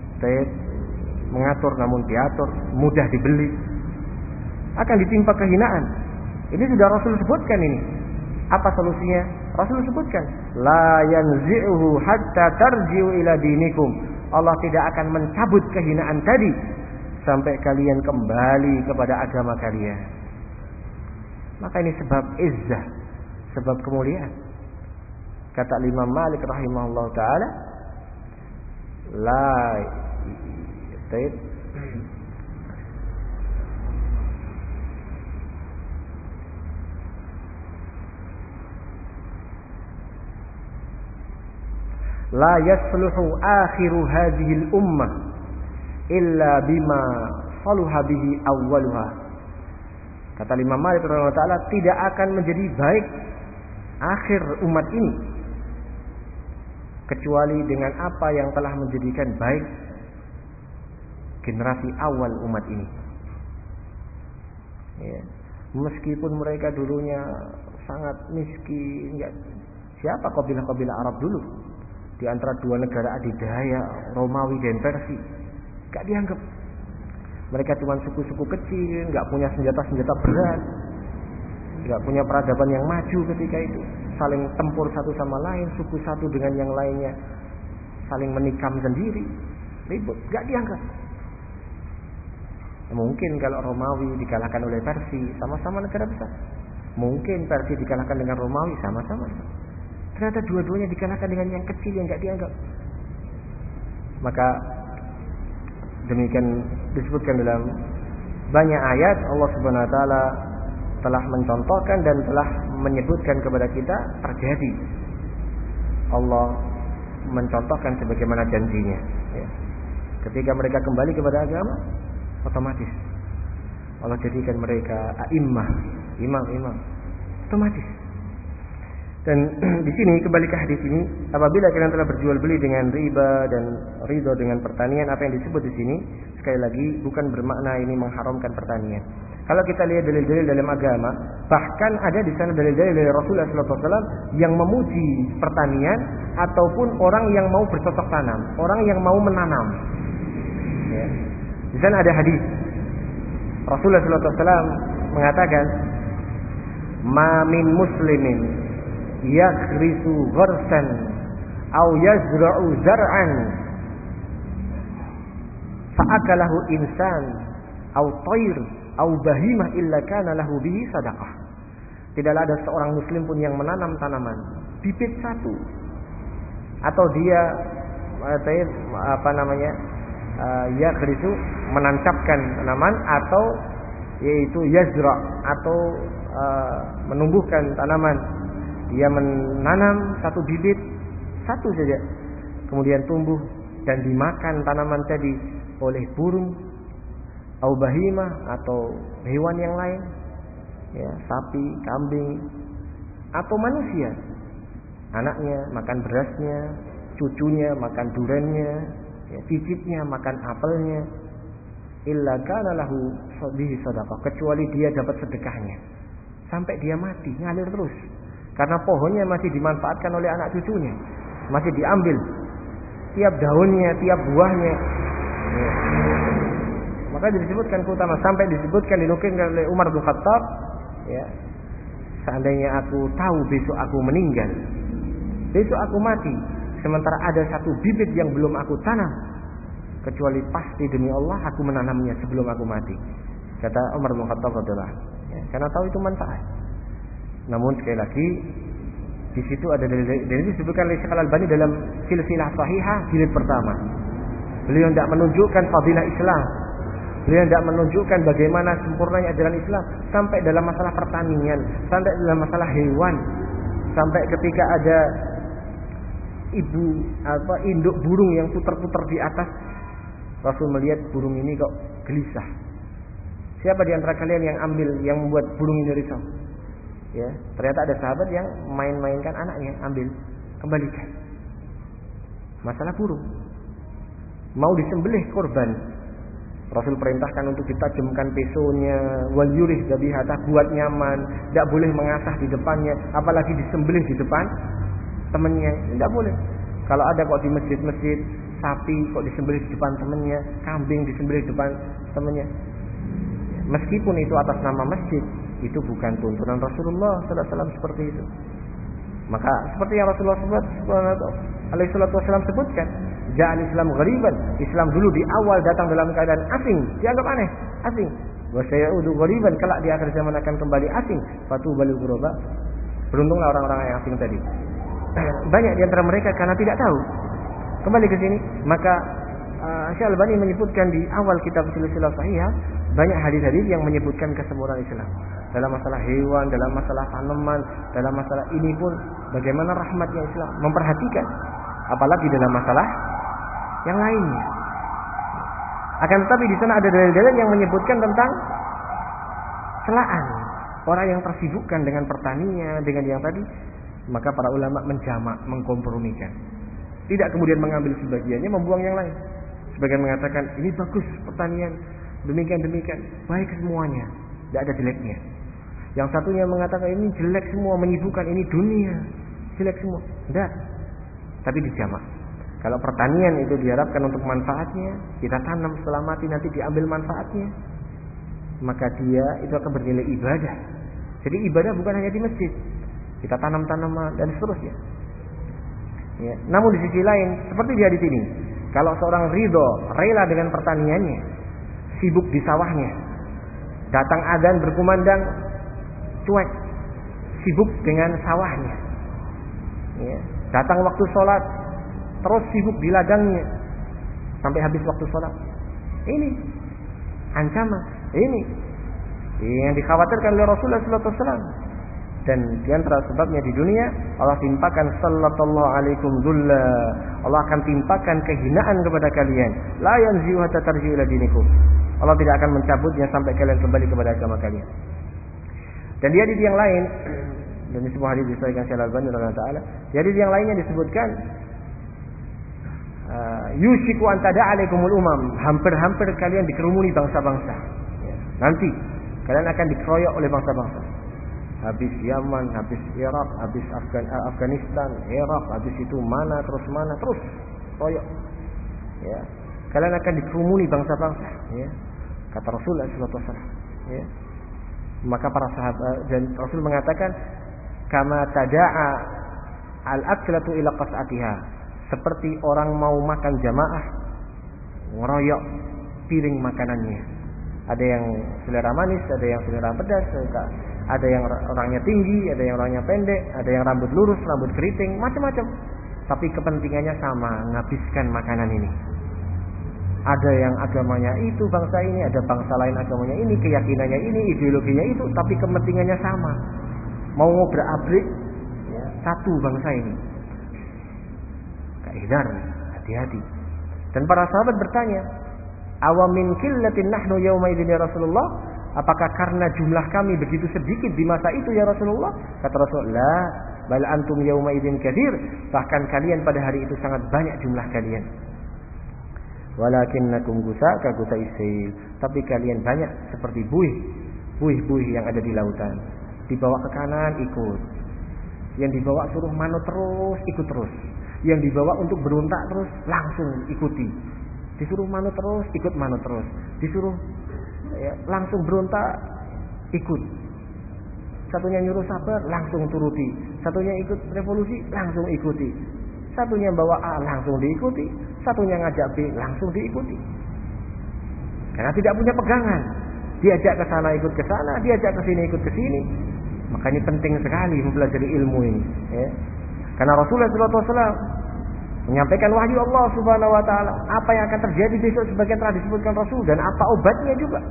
mengatur namun diatur, mudah dibeli. Akan ditimpa kehinaan. Ini sudah Rasul sebutkan ini. Apa solusinya? Rasul sebutkan, la yanzi'uhu hatta tarji'u ila dinikum. Allah tidak akan mencabut kehinaan tadi sampai kalian kembali kepada agama kalian. Maka ini sebab izzah, sebab kemuliaan. Kata Imam Malik rahimahullah taala, la taib la yasluhu akhiru hadhihi al-ummah illa bima saluha bihi awwaluha. Kata Imam Malik radhiyallahu taala, tidak akan menjadi baik akhir umat ini kecuali dengan apa yang telah menjadikan baik generasi awal umat ini. Ya. Meskipun mereka dulunya sangat miskin, ya, siapa kabilah-kabilah Arab dulu? di antara dua negara adidaya, Romawi dan Persia. Gak dianggap. Mereka cuma suku-suku kecil, gak punya senjata-senjata berat, gak punya peradaban yang maju ketika itu. Saling tempur satu sama lain, suku satu dengan yang lainnya saling menikam sendiri, ribut, gak dianggap. Mungkin kalau Romawi dikalahkan oleh Persia, sama-sama negara besar. Mungkin Persia dikalahkan dengan Romawi, sama-sama. Ternyata dua-duanya dikalahkan dengan yang kecil yang gak dianggap. Maka demikian disebutkan dalam banyak ayat, Allah Subhanahu wa taala telah mencontohkan dan telah menyebutkan kepada kita terjadi. Allah mencontohkan sebagaimana janjinya, ya. Ketika mereka kembali kepada agama, otomatis Allah jadikan mereka a'immah, imam-imam, otomatis. Dan di sini kembali ke hadis ini, apabila kalian telah berjual beli dengan riba dan ridho dengan pertanian, apa yang disebut di sini sekali lagi bukan bermakna ini mengharamkan pertanian. Kalau kita lihat dalil-dalil dalam agama, bahkan ada di sana dalil-dalil dari Rasulullah shallallahu alaihi wasallam yang memuji pertanian ataupun orang yang mau bercocok tanam, orang yang mau menanam. Ya. Di sana ada hadis Rasulullah shallallahu alaihi wasallam mengatakan, "Ma min muslimin yaghrisu gharsan aw yazra'u zar'an fa'akalahu insan aw tayr aw bahimah illa kana lahu bihi sadaqah." Tidaklah ada seorang muslim pun yang menanam tanaman bibit satu, atau dia apa namanya yaghrisu menancapkan tanaman, atau yaitu yazra atau uh, menumbuhkan tanaman. Dia menanam satu bibit, satu saja, kemudian tumbuh dan dimakan tanaman tadi oleh burung, au bahimah atau hewan yang lain, ya, sapi, kambing, atau manusia. Anaknya makan berasnya, cucunya makan durennya, ya, cicitnya makan apelnya. Illa kana lahu bihi sadaqah, kecuali dia dapat sedekahnya sampai dia mati, ngalir terus. Karena pohonnya masih dimanfaatkan oleh anak cucunya, masih diambil tiap daunnya, tiap buahnya. Ya. Maka disebutkan keutamaan, sampai disebutkan dinukilkan oleh Umar bin Khattab, ya, seandainya aku tahu besok aku meninggal, besok aku mati, sementara ada satu bibit yang belum aku tanam, kecuali pasti demi Allah aku menanamnya sebelum aku mati, kata Umar bin Khattab radhiyallahu anhu, ya, karena tahu itu manfaat. Namun sekali lagi di situ ada dalil, dan itu disebutkan oleh Syekh Al-Albani dalam silsilah sahihah jilid pertama. Beliau tidak menunjukkan fadilah Islam, beliau tidak menunjukkan bagaimana sempurnanya ajaran Islam sampai dalam masalah pertanian, sampai dalam masalah hewan, sampai ketika ada ibu apa induk burung yang putar-putar di atas, Rasul melihat burung ini kok gelisah. Siapa di antara kalian yang ambil, yang membuat burung ini risau? Ya, ternyata ada sahabat yang main-mainkan anaknya, ambil, kembalikan. Masalah burung mau disembelih korban, Rasul perintahkan untuk ditajamkan pesonya, wal yurih dzabihata, buat nyaman, tidak boleh mengasah di depannya, apalagi disembelih di depan temannya, tidak boleh. Kalau ada kok di masjid-masjid, sapi kok disembelih di depan temannya, kambing disembelih di depan temannya, meskipun itu atas nama masjid, itu bukan tuntunan Rasulullah sallallahu alaihi wasallam seperti itu. Maka seperti yang Rasulullah alaihi wasallam sebutkan, ja'al Islam ghariban, Islam dulu di awal datang dalam keadaan asing, dianggap aneh, asing. Wa sayaudu ghariban, kelak di akhir zaman akan kembali asing. Fatubal ghuraba, beruntunglah orang-orang yang asing tadi. Banyak di antara mereka karena tidak tahu. Kembali ke sini, maka uh, Syekh Al-Albani menyebutkan di awal kitab Silsilah Sahihah banyak hadis-hadis yang menyebutkan kesempurnaan Islam dalam masalah hewan, dalam masalah tanaman, dalam masalah ini pun bagaimana rahmatnya Islam, memperhatikan, apalagi dalam masalah yang lainnya. Akan tetapi di sana ada dalil-dalil yang menyebutkan tentang celaan orang yang tersibukkan dengan pertanian, dengan yang tadi, maka para ulama menjamak, mengkompromikan. Tidak kemudian mengambil sebagiannya, membuang yang lain. Sebagian mengatakan ini bagus pertanian, demikian-demikian, baik semuanya, tidak ada jeleknya. Yang satunya mengatakan ini jelek semua, menyibukkan, ini dunia, jelek semua. Tidak. tapi dijamak. Kalau pertanian itu diharapkan untuk manfaatnya, kita tanam setelah mati nanti diambil manfaatnya, maka dia itu akan bernilai ibadah. Jadi ibadah bukan hanya di masjid, kita tanam tanaman dan seterusnya. Ya. Namun di sisi lain, seperti di hadits ini, kalau seorang ridho, rela dengan pertaniannya, sibuk di sawahnya, datang adzan berkumandang, cuek, sibuk dengan sawahnya. Ya. Datang waktu sholat, terus sibuk di ladangnya sampai habis waktu sholat. Ini ancaman. Ini yang dikhawatirkan oleh Rasulullah sallallahu alaihi wasallam. Dan di antara sebabnya di dunia Allah timpakan sallallahu alaikum dhulla. Allah akan timpakan kehinaan kepada kalian. La yanzihu hatta tarji'u ila dinikum. Allah tidak akan mencabutnya sampai kalian kembali kepada agama kalian. Dan di hadis yang lain, dan di sebuah hadis disahihkan Syekh Al-Albani radhiyallahu taala, di hadis yang lainnya disebutkan Uh, yushiku an tada'alaikumul umam, hampir-hampir kalian dikerumuni bangsa-bangsa. Ya. Nanti kalian akan dikeroyok oleh bangsa-bangsa. Habis Yaman, habis Irak, habis Afgan, uh, Afghanistan, Irak, habis itu mana terus mana terus royok. Ya. Kalian akan dikerumuni bangsa-bangsa. Ya. Kata Rasulullah sallallahu alaihi wasallam. Ya. Maka para sahabat dan Rasul mengatakan, kama tada'a al-aklatu ila qas'atiha. Seperti orang mau makan jamaah, ngeroyok piring makanannya. Ada yang selera manis, ada yang selera pedas, ada yang orangnya tinggi, ada yang orangnya pendek, ada yang rambut lurus, rambut keriting, macam-macam. Tapi kepentingannya sama, menghabiskan makanan ini. Ada yang agamanya itu, bangsa ini, ada bangsa lain agamanya ini, keyakinannya ini, ideologinya itu, tapi kepentingannya sama. Mau ngobrak-abrik ya, satu bangsa ini. Kaidar, hati-hati. Dan para sahabat bertanya, awamin qillatin nahnu yauma idzin ya Rasulullah? Apakah karena jumlah kami begitu sedikit di masa itu ya Rasulullah? Kata Rasulullah, bal antum yauma idzin katsir, bahkan kalian pada hari itu sangat banyak jumlah kalian. Walakinnakum gusaka gusaisil, tapi kalian banyak seperti buih, buih-buih yang ada di lautan. Dibawa ke kanan ikut. Yang dibawa suruh manut terus, ikut terus. Yang dibawa untuk berontak terus, langsung ikuti. Disuruh manut terus, ikut manut terus. Disuruh ya, langsung berontak, ikut. Satunya nyuruh sabar, langsung turuti. Satunya ikut revolusi, langsung ikuti. Satunya bawa A, langsung diikuti. Satunya ngajak B, langsung diikuti. Karena tidak punya pegangan. Diajak ke sana ikut ke sana, diajak ke sini ikut ke sini. Makanya penting sekali mempelajari ilmu ini. Ya. Karena Rasulullah sallallahu alaihi wasallam menyampaikan wahyu Allah Subhanahu wa taala, apa yang akan terjadi besok sebagian telah disebutkan Rasul dan apa obatnya juga.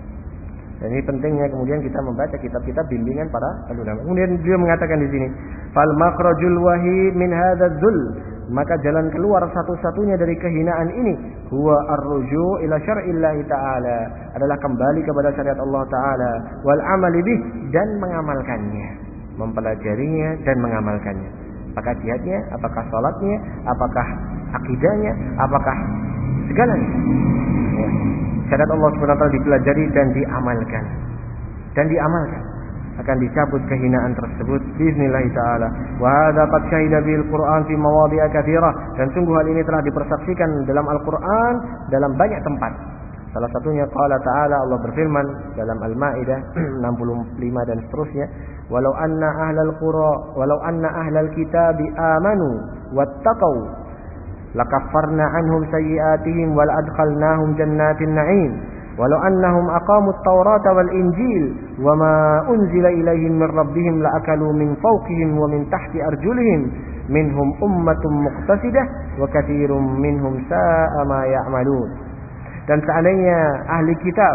Dan ini pentingnya kemudian kita membaca kitab-kitab bimbingan para ulama. Kemudian dia mengatakan di sini, fal makhrajul wahid min hadzal dzul, maka jalan keluar satu-satunya dari kehinaan ini huwa ar-ruju' ila syar'illah taala, adalah kembali kepada syariat Allah taala, wal amali bih, dan mengamalkannya, mempelajarinya dan mengamalkannya. Apakah jihadnya, apakah salatnya, apakah akidahnya, apakah segalanya. Ya. Syariat Allah subhanahu wa taala dipelajari dan diamalkan. Dan diamalkan. Akan dicabut kehinaan tersebut biiznillah taala. Wa hadza qad syahida bil Qur'an fi mawadhi'a katsirah, dan sungguh hal ini telah dipersaksikan dalam Al-Qur'an dalam banyak tempat. Salah satunya qala ta'ala, Allah berfirman dalam Al-Maidah enam puluh lima dan seterusnya, walau anna ahlal qura walau anna ahlal kitabi amanu wattaqau lakaffarna anhum sayyi'atihim wal adkhalnahum jannatin na'im walau annahum aqamut tawrata wal injil wama unzila ilaihim min rabbihim laakalu min fawqihim wa min tahti arjulihim minhum ummatun muqtasidah wa katsirun minhum sa'a ma ya'malun. Dan seandainya ahli kitab,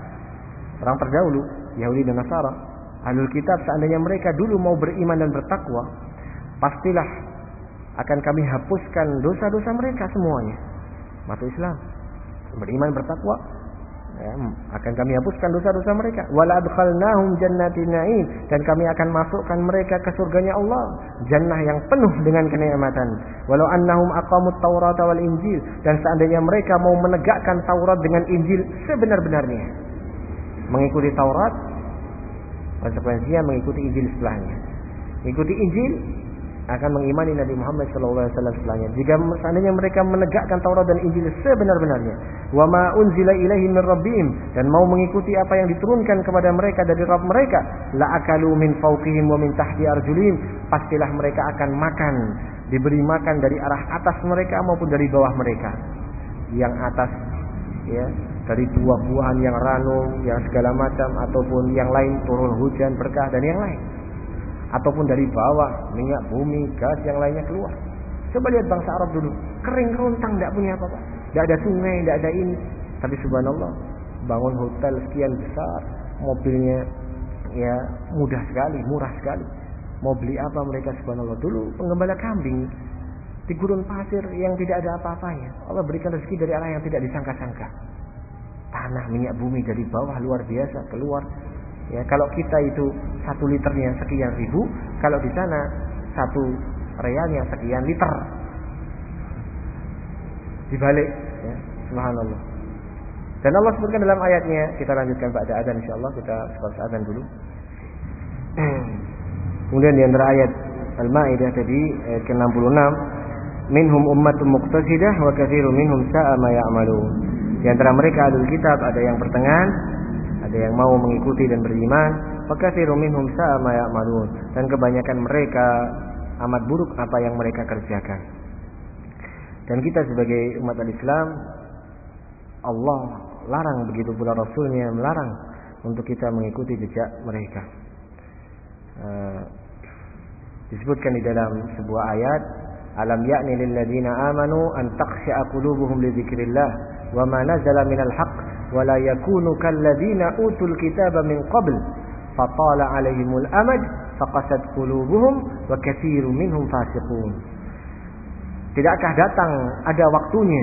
orang terdahulu Yahudi dan Nasara, ahlul kitab, seandainya mereka dulu mau beriman dan bertakwa, pastilah akan kami hapuskan dosa-dosa mereka semuanya. Masuk Islam, beriman bertakwa, ya, akan kami hapuskan dosa-dosa mereka. Wala adkhalnahum jannatin na'im, dan kami akan masukkan mereka ke surganya Allah, jannah yang penuh dengan kenikmatan. Walau annahum aqamut taurata wal injil, dan seandainya mereka mau menegakkan Taurat dengan Injil sebenar-benarnya, mengikuti Taurat, konsekuensinya mengikuti Injil setelahnya. Mengikuti Injil akan mengimani Nabi Muhammad shallallahu alaihi wasallam setelahnya. Jika seandainya mereka menegakkan Taurat dan Injil sebenar-benarnya, wa ma unzila ilaihim min rabbihim, dan mau mengikuti apa yang diturunkan kepada mereka dari Rabb mereka, la akalu min fawqihim wa min tahti arjulihim, pastilah mereka akan makan, diberi makan dari arah atas mereka maupun dari bawah mereka. Yang atas ya, dari buah-buahan yang ranum, yang segala macam, ataupun yang lain turun hujan berkah dan yang lain. Ataupun dari bawah, minyak bumi, gas yang lainnya keluar. Coba lihat bangsa Arab dulu, kering kerontang, tidak punya apa-apa, tidak ada sungai, tidak ada ini. Tapi subhanallah, bangun hotel sekian besar, mobilnya ya mudah sekali, murah sekali. Mau beli apa mereka subhanallah. Dulu penggembala kambing di gurun pasir yang tidak ada apa-apanya, Allah berikan rezeki dari arah yang tidak disangka-sangka. Tanah, minyak bumi dari bawah luar biasa keluar. Ya, kalau kita itu satu liternya sekian ribu, kalau di sana satu realnya sekian liter. Dibalik, ya, subhanallah. Dan Allah sebutkan dalam ayatnya, kita lanjutkan pada adzan insyaallah, kita sekolah adzan dulu. Kemudian di antara ayat Al-Maidah tadi ayat ke enam puluh enam, minhum ummatun muqtasidah wa katsirun minhum sa'a ma ya'malun. Di antara mereka ahlul kitab ada yang pertengahan, ada yang mau mengikuti dan beriman, wa katsirun minhum sa'a ma ya'malun, dan kebanyakan mereka amat buruk apa yang mereka kerjakan. Dan kita sebagai umat Islam, Allah larang, begitu pula Rasulnya melarang untuk kita mengikuti jejak mereka. Uh, disebutkan di dalam sebuah ayat, alam ya'ni lil ladzina amanu an takhsha'a qulubuhum li dzikrillah wa ma nazala minal haqq wa la yakunu kal ladzina utul kitaba min qabl fatala 'alaihimul amad faqasat qulubuhum wa katsirun minhum fasiqun. Tidakkah datang ada waktunya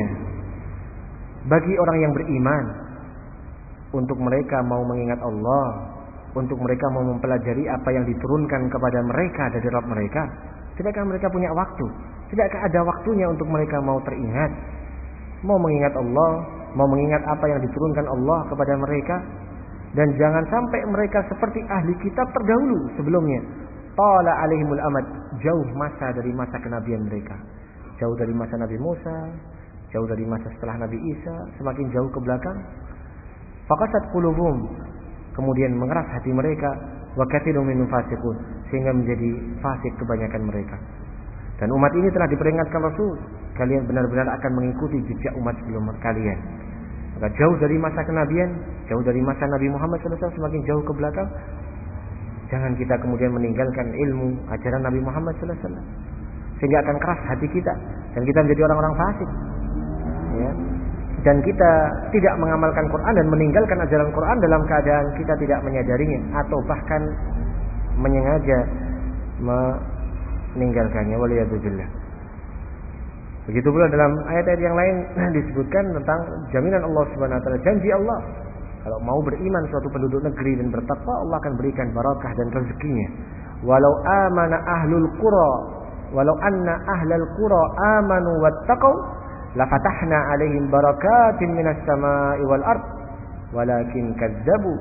bagi orang yang beriman untuk mereka mau mengingat Allah, untuk mereka mau mempelajari apa yang diturunkan kepada mereka dari Rabb mereka? Tidakkah mereka punya waktu? Tidakkah ada waktunya untuk mereka mau teringat, mau mengingat Allah, mau mengingat apa yang diturunkan Allah kepada mereka? Dan jangan sampai mereka seperti ahli kitab terdahulu sebelumnya. Tala alaihimul amad, jauh masa dari masa kenabian mereka, jauh dari masa Nabi Musa, jauh dari masa setelah Nabi Isa, semakin jauh ke belakang. Faqasat qulubuhum, kemudian mengeras hati mereka, wa katsirun minhum fasiqun, sehingga menjadi fasik kebanyakan mereka. Dan umat ini telah diperingatkan Rasul, kalian benar-benar akan mengikuti jejak umat sebelum kalian. Maka jauh dari masa kenabian, jauh dari masa Nabi Muhammad shallallahu alaihi wasallam, semakin jauh ke belakang. Jangan kita kemudian meninggalkan ilmu ajaran Nabi Muhammad shallallahu alaihi wasallam, sehingga akan keras hati kita dan kita menjadi orang-orang fasik. Ya. Dan kita tidak mengamalkan Quran dan meninggalkan ajaran Quran dalam keadaan kita tidak menyadarinya atau bahkan menyengaja meninggalkannya. Waliyadzubillah. Begitu pula dalam ayat-ayat yang lain disebutkan tentang jaminan Allah Subhanahu wa taala, janji Allah kalau mau beriman suatu penduduk negeri dan bertakwa, Allah akan berikan barakah dan rezekinya. Walau amana ahlul qura, walau anna ahlal qura amanu wattaqau lafatahna alaihim barakatin minas samai wal ard walakin kadzabu.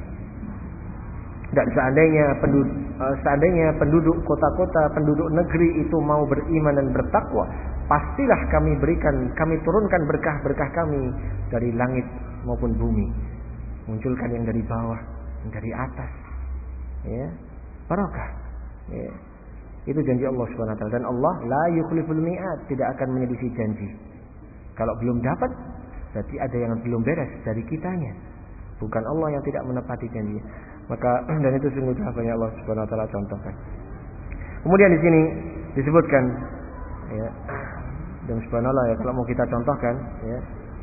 Dan seandainya penduduk seandainya penduduk kota-kota, penduduk negeri itu mau beriman dan bertakwa, pastilah kami berikan, kami turunkan berkah-berkah kami dari langit maupun bumi. Munculkan yang dari bawah, yang dari atas. Ya, barakah. Ya. Itu janji Allah Subhanahu wa taala, dan Allah la yukhliful mi'ad, tidak akan menyelisih janji. Kalau belum dapat, berarti ada yang belum beres dari kitanya. Bukan Allah yang tidak menepati janji. Maka dan itu sungguh banyak Allah Subhanahu wa taala contohkan. Kemudian di sini disebutkan, ya, dan subhanallah ya, kalau mau kita contohkan, ya,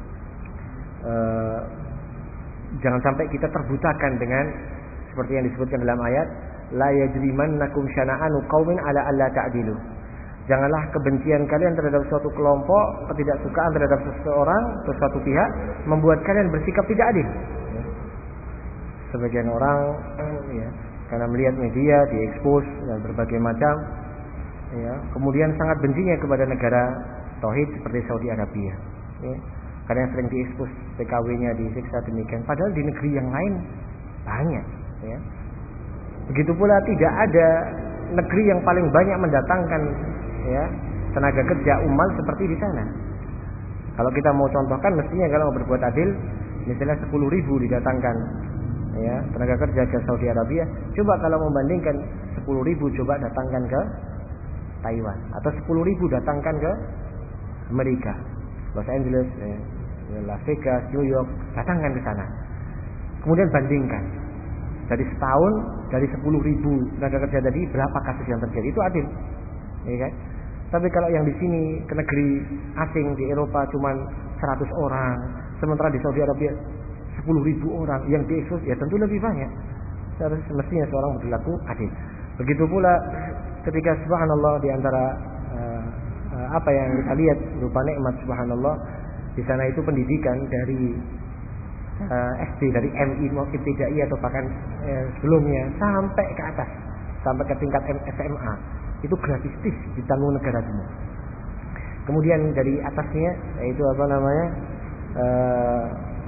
uh, jangan sampai kita terbutakan dengan seperti yang disebutkan dalam ayat, la yajrimannakum syana'anu qaumin ala alla ta'dilu. Janganlah kebencian kalian terhadap suatu kelompok, ketidaksukaan terhadap seseorang atau suatu pihak membuat kalian bersikap tidak adil. Ya. Sebagian orang, ya, karena melihat media diekspos dan berbagai macam, ya, kemudian sangat bencinya kepada negara tauhid seperti Saudi Arabia. Ya. Karena sering diekspos P K W-nya disiksa demikian. Padahal di negeri yang lain banyak. Ya. Begitu pula tidak ada negeri yang paling banyak mendatangkan ya tenaga kerja ummal seperti di sana. Kalau kita mau contohkan, mestinya kalau mau berbuat adil, misalnya sepuluh ribu didatangkan ya tenaga kerja ke Saudi Arabia. Coba kalau membandingkan sepuluh ribu coba datangkan ke Taiwan, atau sepuluh ribu datangkan ke Amerika, Los Angeles, ya, Las Vegas, New York, datangkan ke sana. Kemudian bandingkan dari setahun dari sepuluh ribu tenaga kerja tadi berapa kasus yang terjadi, itu adil, ya kan? Tapi kalau yang di sini ke negeri asing di Eropa cuma seratus orang, sementara di Saudi Arabia sepuluh ribu orang yang diekspos, ya tentu lebih banyak. Harus semestinya seorang berlaku adil. Begitu pula ketika subhanallah di antara uh, uh, apa yang kita lihat berupa nikmat subhanallah di sana itu pendidikan dari uh, S D, dari M I mau ibtidaiyah atau bahkan uh, sebelumnya sampai ke atas sampai ke tingkat S M A itu gratis ditanggung negara semua. Kemudian dari atasnya yaitu apa namanya uh,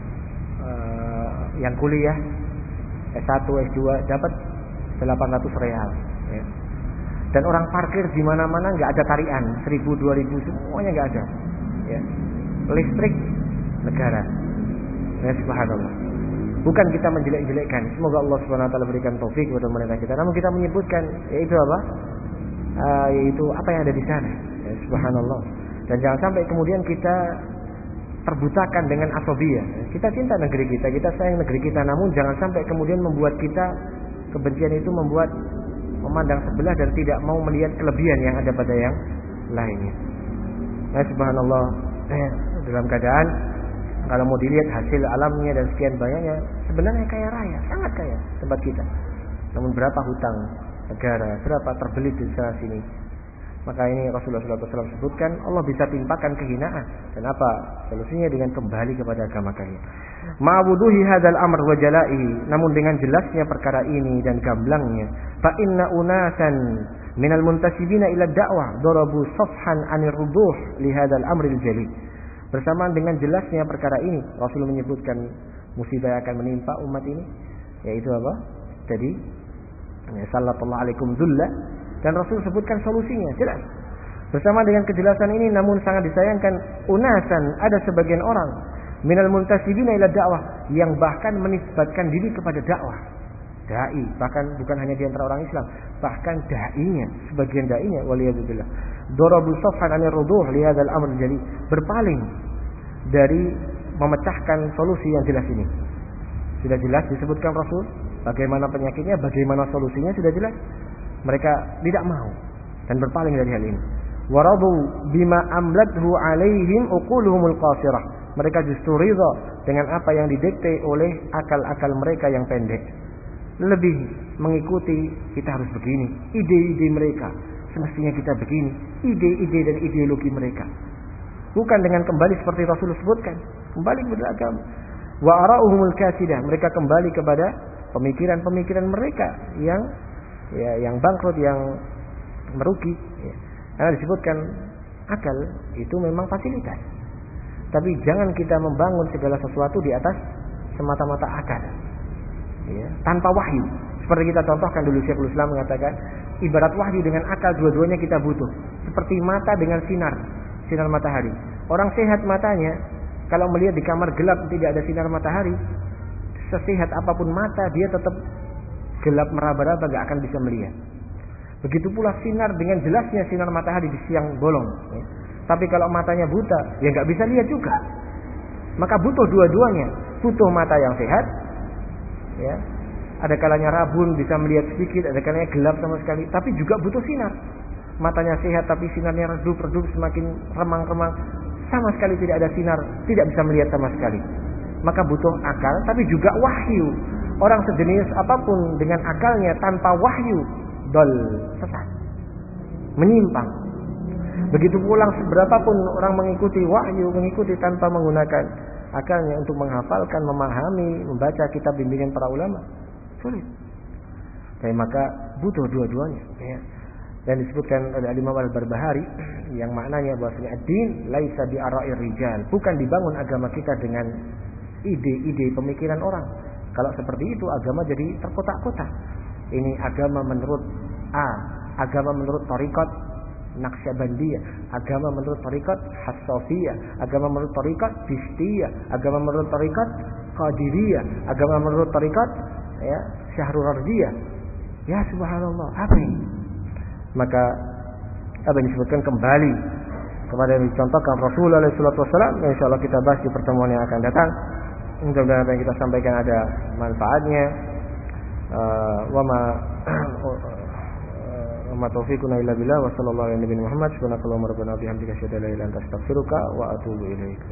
uh, yang kuliah S satu, S dua dapat delapan ratus real ya. Dan orang parkir di mana-mana nggak ada tarian seribu, dua ribu semuanya nggak ada ya. Listrik negara ya, subhanallah. Bukan kita menjelek-jelekkan, semoga Allah subhanahu wa taala berikan taufik kepada mereka kita, namun kita menyebutkan yaitu apa uh, yaitu apa yang ada di sana ya, subhanallah. Dan jangan sampai kemudian kita terbutakan dengan asobia. Kita cinta negeri kita, kita sayang negeri kita, namun jangan sampai kemudian membuat kita kebencian itu membuat memandang sebelah dan tidak mau melihat kelebihan yang ada pada yang lainnya. Nah, subhanallah, eh, dalam keadaan kalau mau dilihat hasil alamnya dan sekian banyaknya, sebenarnya kaya raya, sangat kaya tempat kita. Namun berapa hutang negara, berapa terbelit di sana sini. Maka ini Rasulullah shallallahu alaihi wasallam sebutkan Allah bisa timpakan kehinaan. Dan apa solusinya? Dengan kembali kepada agama kalian. Ma'buduhi hadzal amr wa jala'ihi, namun dengan jelasnya perkara ini dan gamblangnya, fa inna unasan minal muntasibina ila da'wah darabu safhan 'anir ruduh li hadzal amril jali. Bersamaan dengan jelasnya perkara ini, Rasul menyebutkan musibah yang akan menimpa umat ini, yaitu apa? Jadi sallallahu alaikum dzullah, dan Rasul sebutkan solusinya jelas. Bersama dengan kejelasan ini, namun sangat disayangkan unasan, ada sebagian orang minal muntasibina ila dakwah yang bahkan menisbatkan diri kepada dakwah. Dai, bahkan bukan hanya di antara orang Islam, bahkan dai-nya, sebagian dai-nya waliyadzubillah. Darabu safhan 'anir ruduh li hadzal amr jadi berpaling dari memecahkan solusi yang jelas ini. Sudah jelas disebutkan Rasul bagaimana penyakitnya, bagaimana solusinya sudah jelas. Mereka tidak mau dan berpaling dari hal ini. Waradu bima amlathu alaihim uquluhumul qasirah. Mereka justru ridha dengan apa yang didikte oleh akal-akal mereka yang pendek. Lebih mengikuti kita harus begini, ide-ide mereka. Semestinya kita begini, ide-ide dan ideologi mereka. Bukan dengan kembali seperti Rasul sebutkan, kembali kepada agama. Wa ara'uhumul kasidah, mereka kembali kepada pemikiran-pemikiran mereka yang ya yang bangkrut, yang merugi ya. Karena disebutkan akal itu memang fasilitas, tapi jangan kita membangun segala sesuatu di atas semata-mata akal ya, tanpa wahyu. Seperti kita contohkan dulu, Syekhul Islam mengatakan ibarat wahyu dengan akal, dua-duanya kita butuh. Seperti mata dengan sinar sinar matahari. Orang sehat matanya, kalau melihat di kamar gelap tidak ada sinar matahari, sesehat apapun mata dia tetap gelap meraba-raba, gak akan bisa melihat. Begitu pula sinar dengan jelasnya sinar matahari di siang bolong ya. Tapi kalau matanya buta, ya gak bisa lihat juga. Maka butuh dua-duanya. Butuh mata yang sehat ya. Ada kalanya rabun bisa melihat sedikit, ada kalanya gelap sama sekali, tapi juga butuh sinar. Matanya sehat tapi sinarnya redup-redup, semakin remang-remang, sama sekali tidak ada sinar, tidak bisa melihat sama sekali. Maka butuh akal, tapi juga wahyu. Orang sejenis apapun dengan akalnya tanpa wahyu, dol, sesat, menyimpang. Begitu pula seberapapun orang mengikuti wahyu, mengikuti tanpa menggunakan akalnya untuk menghafalkan, memahami, membaca kitab bimbingan para ulama, sulit. Tapi maka butuh dua-duanya ya. Dan disebutkan oleh Imam Al-Barbahari yang maknanya bahwasanya ad-din laisa bi ara'ir rijal, bukan dibangun agama kita dengan ide-ide pemikiran orang. Kalau seperti itu agama jadi terkotak-kotak. Ini agama menurut A, agama menurut tarikat Naqsyabandiyah, agama menurut tarikat Hassafiyah, agama menurut tarikat Chistiyah, agama menurut tarikat Qadiriyah, agama menurut tarikat ya Syahrurardiyah. Ya subhanallah, apa ini? Maka apa yang disebutkan kembali kepada yang dicontohkan Rasulullah shallallahu alaihi wasallam, insyaallah kita bahas di pertemuan yang akan datang. Mudah-mudahan apa yang kita sampaikan ada manfaatnya. Uh, wa ma wa ma taufiquna illa billah wa sallallahu alaihi wa sallam Muhammad subhanakallahumma rabbana bihamdika asyhadu an la ilaha illa anta astaghfiruka wa atubu ilaik.